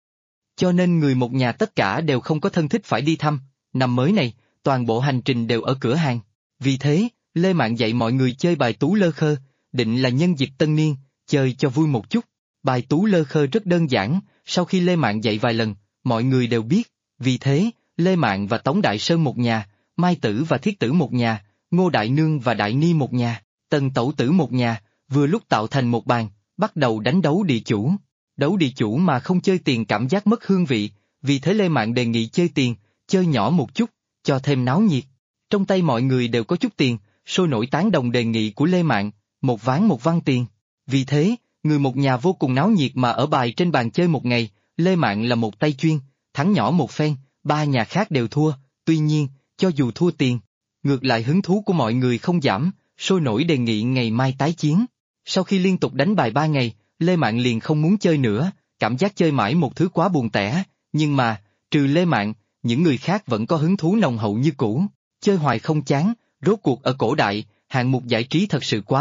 Cho nên người một nhà tất cả đều không có thân thích phải đi thăm, năm mới này, toàn bộ hành trình đều ở cửa hàng. Vì thế, Lê Mạn dạy mọi người chơi bài tú lơ khơ, định là nhân dịp tân niên, chơi cho vui một chút. Bài tú lơ khơ rất đơn giản, sau khi Lê Mạn dạy vài lần, mọi người đều biết, vì thế, Lê Mạn và Tống Đại Sơn một nhà, Mai Tử và Thiết Tử một nhà, Ngô Đại Nương và Đại Ni một nhà, Tần Tẩu Tử một nhà, vừa lúc tạo thành một bàn, bắt đầu đánh đấu địa chủ. Đấu địa chủ mà không chơi tiền cảm giác mất hương vị, vì thế Lê Mạn đề nghị chơi tiền, chơi nhỏ một chút, cho thêm náo nhiệt. Trong tay mọi người đều có chút tiền, sôi nổi tán đồng đề nghị của Lê Mạn, một ván một văn tiền. Vì thế, người một nhà vô cùng náo nhiệt mà ở bài trên bàn chơi một ngày, Lê Mạn là một tay chuyên, thắng nhỏ một phen, 3 nhà khác đều thua, tuy nhiên, cho dù thua tiền, ngược lại hứng thú của mọi người không giảm, sôi nổi đề nghị ngày mai tái chiến. Sau khi liên tục đánh bài 3 ngày, Lê Mạn liền không muốn chơi nữa, cảm giác chơi mãi một thứ quá buồn tẻ, nhưng mà, trừ Lê Mạn, những người khác vẫn có hứng thú nồng hậu như cũ, chơi hoài không chán, rốt cuộc ở cổ đại, hạng mục giải trí thật sự quá ít,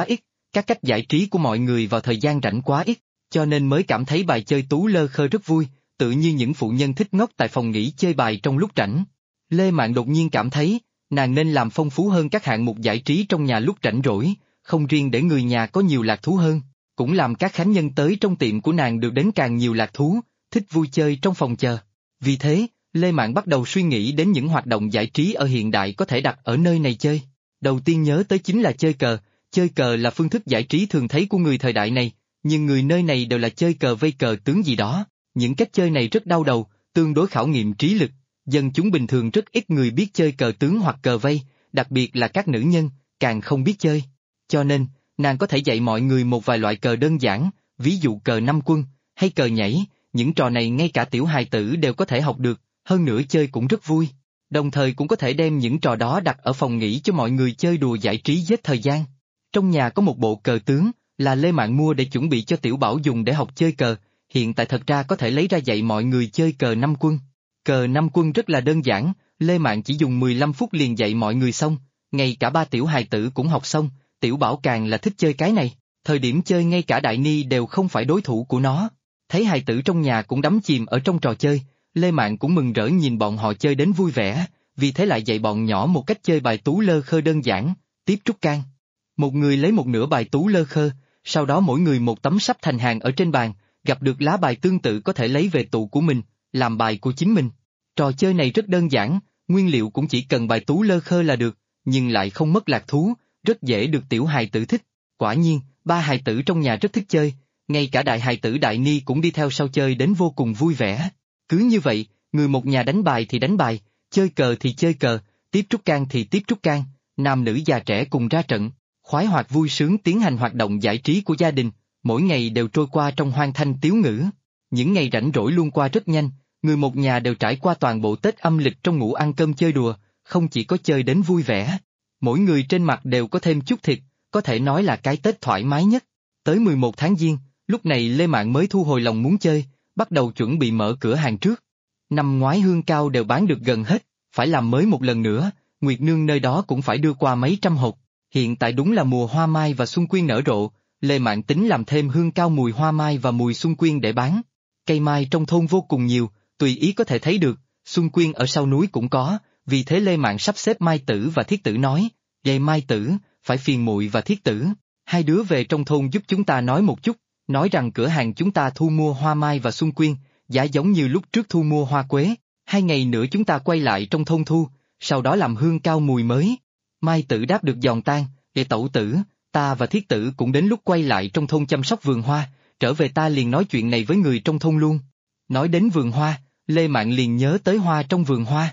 Các cách giải trí của mọi người vào thời gian rảnh quá ít, cho nên mới cảm thấy bài chơi tú lơ khơ rất vui, tự như những phụ nhân thích ngốc tại phòng nghỉ chơi bài trong lúc rảnh. Lê Mạn đột nhiên cảm thấy, nàng nên làm phong phú hơn các hạng mục giải trí trong nhà lúc rảnh rỗi, không riêng để người nhà có nhiều lạc thú hơn, cũng làm các khánh nhân tới trong tiệm của nàng được đến càng nhiều lạc thú, thích vui chơi trong phòng chờ. Vì thế, Lê Mạn bắt đầu suy nghĩ đến những hoạt động giải trí ở hiện đại có thể đặt ở nơi này chơi. Đầu tiên nhớ tới chính là chơi cờ là phương thức giải trí thường thấy của người thời đại này, nhưng người nơi này đều là chơi cờ vây cờ tướng gì đó, những cách chơi này rất đau đầu, tương đối khảo nghiệm trí lực, dân chúng bình thường rất ít người biết chơi cờ tướng hoặc cờ vây, đặc biệt là các nữ nhân, càng không biết chơi. Cho nên, nàng có thể dạy mọi người một vài loại cờ đơn giản, ví dụ cờ năm quân, hay cờ nhảy, những trò này ngay cả tiểu hài tử đều có thể học được, hơn nữa chơi cũng rất vui. Đồng thời cũng có thể đem những trò đó đặt ở phòng nghỉ cho mọi người chơi đùa giải trí giết thời gian. Trong nhà có một bộ cờ tướng, là Lê Mạn mua để chuẩn bị cho Tiểu Bảo dùng để học chơi cờ, hiện tại thật ra có thể lấy ra dạy mọi người chơi cờ năm quân. Cờ năm quân rất là đơn giản, Lê Mạn chỉ dùng 15 phút liền dạy mọi người xong, ngay cả ba tiểu hài tử cũng học xong, Tiểu Bảo càng là thích chơi cái này, thời điểm chơi ngay cả Đại Ni đều không phải đối thủ của nó. Thấy hài tử trong nhà cũng đắm chìm ở trong trò chơi, Lê Mạn cũng mừng rỡ nhìn bọn họ chơi đến vui vẻ, vì thế lại dạy bọn nhỏ một cách chơi bài tú lơ khơ đơn giản, tiếp trúc can. Một người lấy một nửa bài tú lơ khơ, sau đó mỗi người một tấm sắp thành hàng ở trên bàn, gặp được lá bài tương tự có thể lấy về tụ của mình, làm bài của chính mình. Trò chơi này rất đơn giản, nguyên liệu cũng chỉ cần bài tú lơ khơ là được, nhưng lại không mất lạc thú, rất dễ được tiểu hài tử thích. Quả nhiên, ba hài tử trong nhà rất thích chơi, ngay cả đại hài tử Đại Ni cũng đi theo sau chơi đến vô cùng vui vẻ. Cứ như vậy, người một nhà đánh bài thì đánh bài, chơi cờ thì chơi cờ, tiếp trúc can thì tiếp trúc can, nam nữ già trẻ cùng ra trận, khoái hoạt vui sướng tiến hành hoạt động giải trí của gia đình, mỗi ngày đều trôi qua trong hoan thanh tiếu ngữ. Những ngày rảnh rỗi luôn qua rất nhanh, người một nhà đều trải qua toàn bộ Tết âm lịch trong ngủ ăn cơm chơi đùa, không chỉ có chơi đến vui vẻ. Mỗi người trên mặt đều có thêm chút thịt, có thể nói là cái Tết thoải mái nhất. Tới 11 tháng Giêng, lúc này Lê Mạn mới thu hồi lòng muốn chơi, bắt đầu chuẩn bị mở cửa hàng trước. Năm ngoái hương cao đều bán được gần hết, phải làm mới một lần nữa, Nguyệt Nương nơi đó cũng phải đưa qua mấy trăm hộp. Hiện tại đúng là mùa hoa mai và xuân quyên nở rộ, Lê Mạn tính làm thêm hương cao mùi hoa mai và mùi xuân quyên để bán. Cây mai trong thôn vô cùng nhiều, tùy ý có thể thấy được, xuân quyên ở sau núi cũng có, vì thế Lê Mạn sắp xếp Mai Tử và Thiết Tử nói, "Vậy Mai Tử, phải phiền muội và Thiết Tử, hai đứa về trong thôn giúp chúng ta nói một chút, nói rằng cửa hàng chúng ta thu mua hoa mai và xuân quyên, giá giống như lúc trước thu mua hoa quế, 2 ngày nữa chúng ta quay lại trong thôn thu, sau đó làm hương cao mùi mới." Mai Tử đáp được giòn tan, "Để Tẩu Tử, ta và Thiết Tử cũng đến lúc quay lại trong thôn chăm sóc vườn hoa, trở về ta liền nói chuyện này với người trong thôn luôn." Nói đến vườn hoa, Lê Mạn liền nhớ tới hoa trong vườn hoa.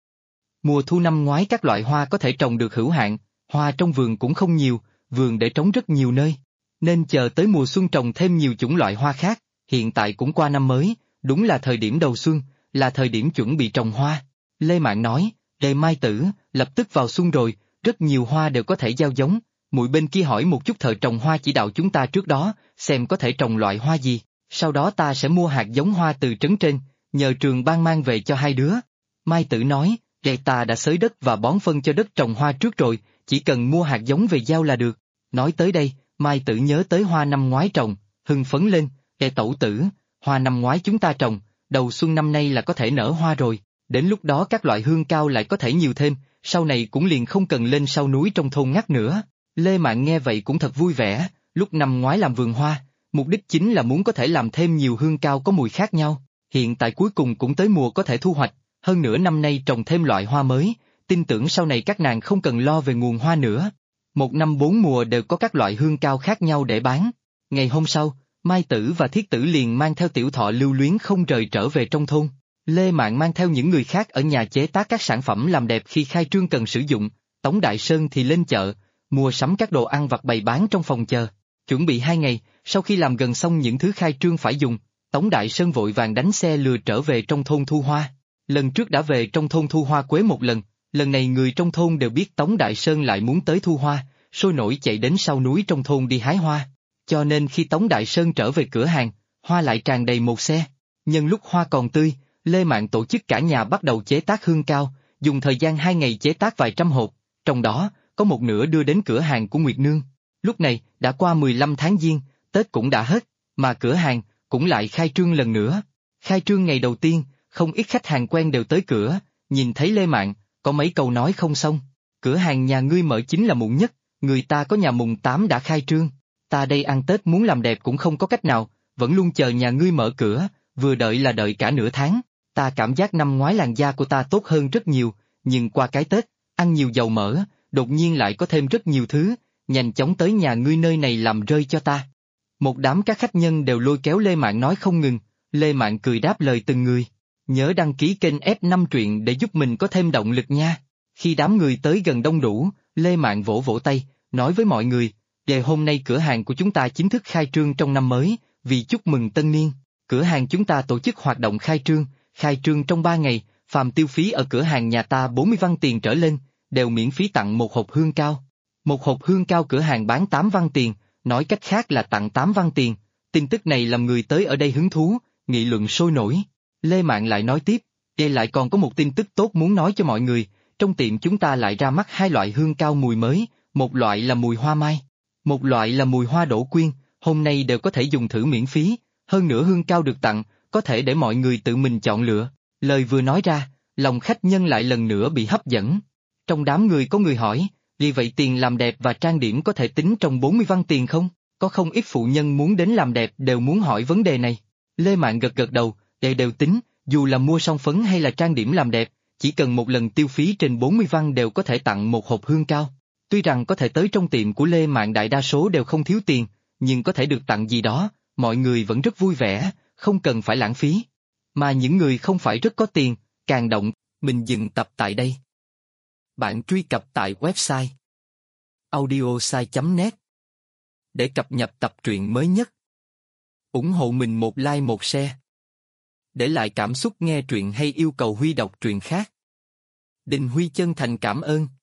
Mùa thu năm ngoái các loại hoa có thể trồng được hữu hạn, hoa trong vườn cũng không nhiều, vườn để trống rất nhiều nơi, nên chờ tới mùa xuân trồng thêm nhiều chủng loại hoa khác, hiện tại cũng qua năm mới, đúng là thời điểm đầu xuân, là thời điểm chuẩn bị trồng hoa. Lê Mạn nói, "Đề Mai Tử, lập tức vào xuân rồi, rất nhiều hoa đều có thể gieo giống, muội bên kia hỏi một chút thợ trồng hoa chỉ đạo chúng ta trước đó, xem có thể trồng loại hoa gì, sau đó ta sẽ mua hạt giống hoa từ trấn trên, nhờ trường ban mang về cho hai đứa." Mai Tử nói, Ta đã xới đất và bón phân cho đất trồng hoa trước rồi, chỉ cần mua hạt giống về gieo là được." Nói tới đây, Mai Tử nhớ tới hoa năm ngoái trồng, hưng phấn lên, Tẩu Tử, hoa năm ngoái chúng ta trồng, đầu xuân năm nay là có thể nở hoa rồi, đến lúc đó các loại hương cao lại có thể nhiều thêm, sau này cũng liền không cần lên sau núi trong thôn ngắt nữa." Lê Mạn nghe vậy cũng thật vui vẻ, lúc năm ngoái làm vườn hoa, mục đích chính là muốn có thể làm thêm nhiều hương cao có mùi khác nhau, hiện tại cuối cùng cũng tới mùa có thể thu hoạch, hơn nữa năm nay trồng thêm loại hoa mới, tin tưởng sau này các nàng không cần lo về nguồn hoa nữa. Một năm 4 mùa đều có các loại hương cao khác nhau để bán. Ngày hôm sau, Mai Tử và Thiết Tử liền mang theo Tiểu Thọ lưu luyến không rời trở về trong thôn. Lê Mạn mang theo những người khác ở nhà chế tác các sản phẩm làm đẹp khi khai trương cần sử dụng, Tống Đại Sơn thì lên chợ, mua sắm các đồ ăn vặt bày bán trong phòng chờ. Chuẩn bị 2 ngày, sau khi làm gần xong những thứ khai trương phải dùng, Tống Đại Sơn vội vàng đánh xe lừa trở về trong thôn thu hoa. Lần trước đã về trong thôn thu hoa quế một lần này người trong thôn đều biết Tống Đại Sơn lại muốn tới thu hoa, sôi nổi chạy đến sau núi trong thôn đi hái hoa. Cho nên khi Tống Đại Sơn trở về cửa hàng, hoa lại tràn đầy một xe. Nhân lúc hoa còn tươi, Lê Mạn tổ chức cả nhà bắt đầu chế tác hương cao, dùng thời gian 2 ngày chế tác vài trăm hộp, trong đó có một nửa đưa đến cửa hàng của Nguyệt Nương. Lúc này, đã qua 15 tháng Giêng, Tết cũng đã hết, mà cửa hàng cũng lại khai trương lần nữa. Khai trương ngày đầu tiên, không ít khách hàng quen đều tới cửa, nhìn thấy Lê Mạn, có mấy câu nói không xong. Cửa hàng nhà ngươi mở chính là muộn nhất, người ta có nhà mùng 8 đã khai trương. Ta đây ăn Tết muốn làm đẹp cũng không có cách nào, vẫn luôn chờ nhà ngươi mở cửa, vừa đợi là đợi cả nửa tháng. Ta cảm giác năm ngoái làn da của ta tốt hơn rất nhiều, nhưng qua cái Tết, ăn nhiều dầu mỡ, đột nhiên lại có thêm rất nhiều thứ, nhanh chóng tới nhà ngươi nơi này làm rơi cho ta. Một đám các khách nhân đều lôi kéo Lê Mạn nói không ngừng, Lê Mạn cười đáp lời từng người. Nhớ đăng ký kênh F5 truyện để giúp mình có thêm động lực nha. Khi đám người tới gần đông đủ, Lê Mạn vỗ vỗ tay, nói với mọi người, ngày hôm nay cửa hàng của chúng ta chính thức khai trương trong năm mới, vì chúc mừng tân niên. Cửa hàng chúng ta tổ chức hoạt động khai trương trong 3 ngày, phàm tiêu phí ở cửa hàng nhà ta 40 văn tiền trở lên, đều miễn phí tặng một hộp hương cao. Một hộp hương cao cửa hàng bán 8 văn tiền, nói cách khác là tặng 8 văn tiền. Tin tức này làm người tới ở đây hứng thú, nghị luận sôi nổi. Lê Mạn lại nói tiếp, lại còn có một tin tức tốt muốn nói cho mọi người, trong tiệm chúng ta lại ra mắt 2 loại hương cao mùi mới, một loại là mùi hoa mai, một loại là mùi hoa đỗ quyên, hôm nay đều có thể dùng thử miễn phí, hơn nữa hương cao được tặng, có thể để mọi người tự mình chọn lựa. Lời vừa nói ra, lòng khách nhân lại lần nữa bị hấp dẫn. Trong đám người có người hỏi, vì vậy tiền làm đẹp và trang điểm có thể tính trong 40 văn tiền không? Có không ít phụ nhân muốn đến làm đẹp đều muốn hỏi vấn đề này. Lê Mạn gật gật đầu, đều tính, dù là mua son phấn hay là trang điểm làm đẹp, chỉ cần một lần tiêu phí trên 40 văn đều có thể tặng một hộp hương cao. Tuy rằng có thể tới trong tiệm của Lê Mạn đại đa số đều không thiếu tiền, nhưng có thể được tặng gì đó, mọi người vẫn rất vui vẻ, không cần phải lãng phí. Mà những người không phải rất có tiền, càng động, mình dừng tập tại đây. Bạn truy cập tại website audiosai.net để cập nhật tập truyện mới nhất. Ủng hộ mình một like một share. Để lại cảm xúc nghe truyện hay yêu cầu Huy đọc truyện khác. Đình Huy chân thành cảm ơn.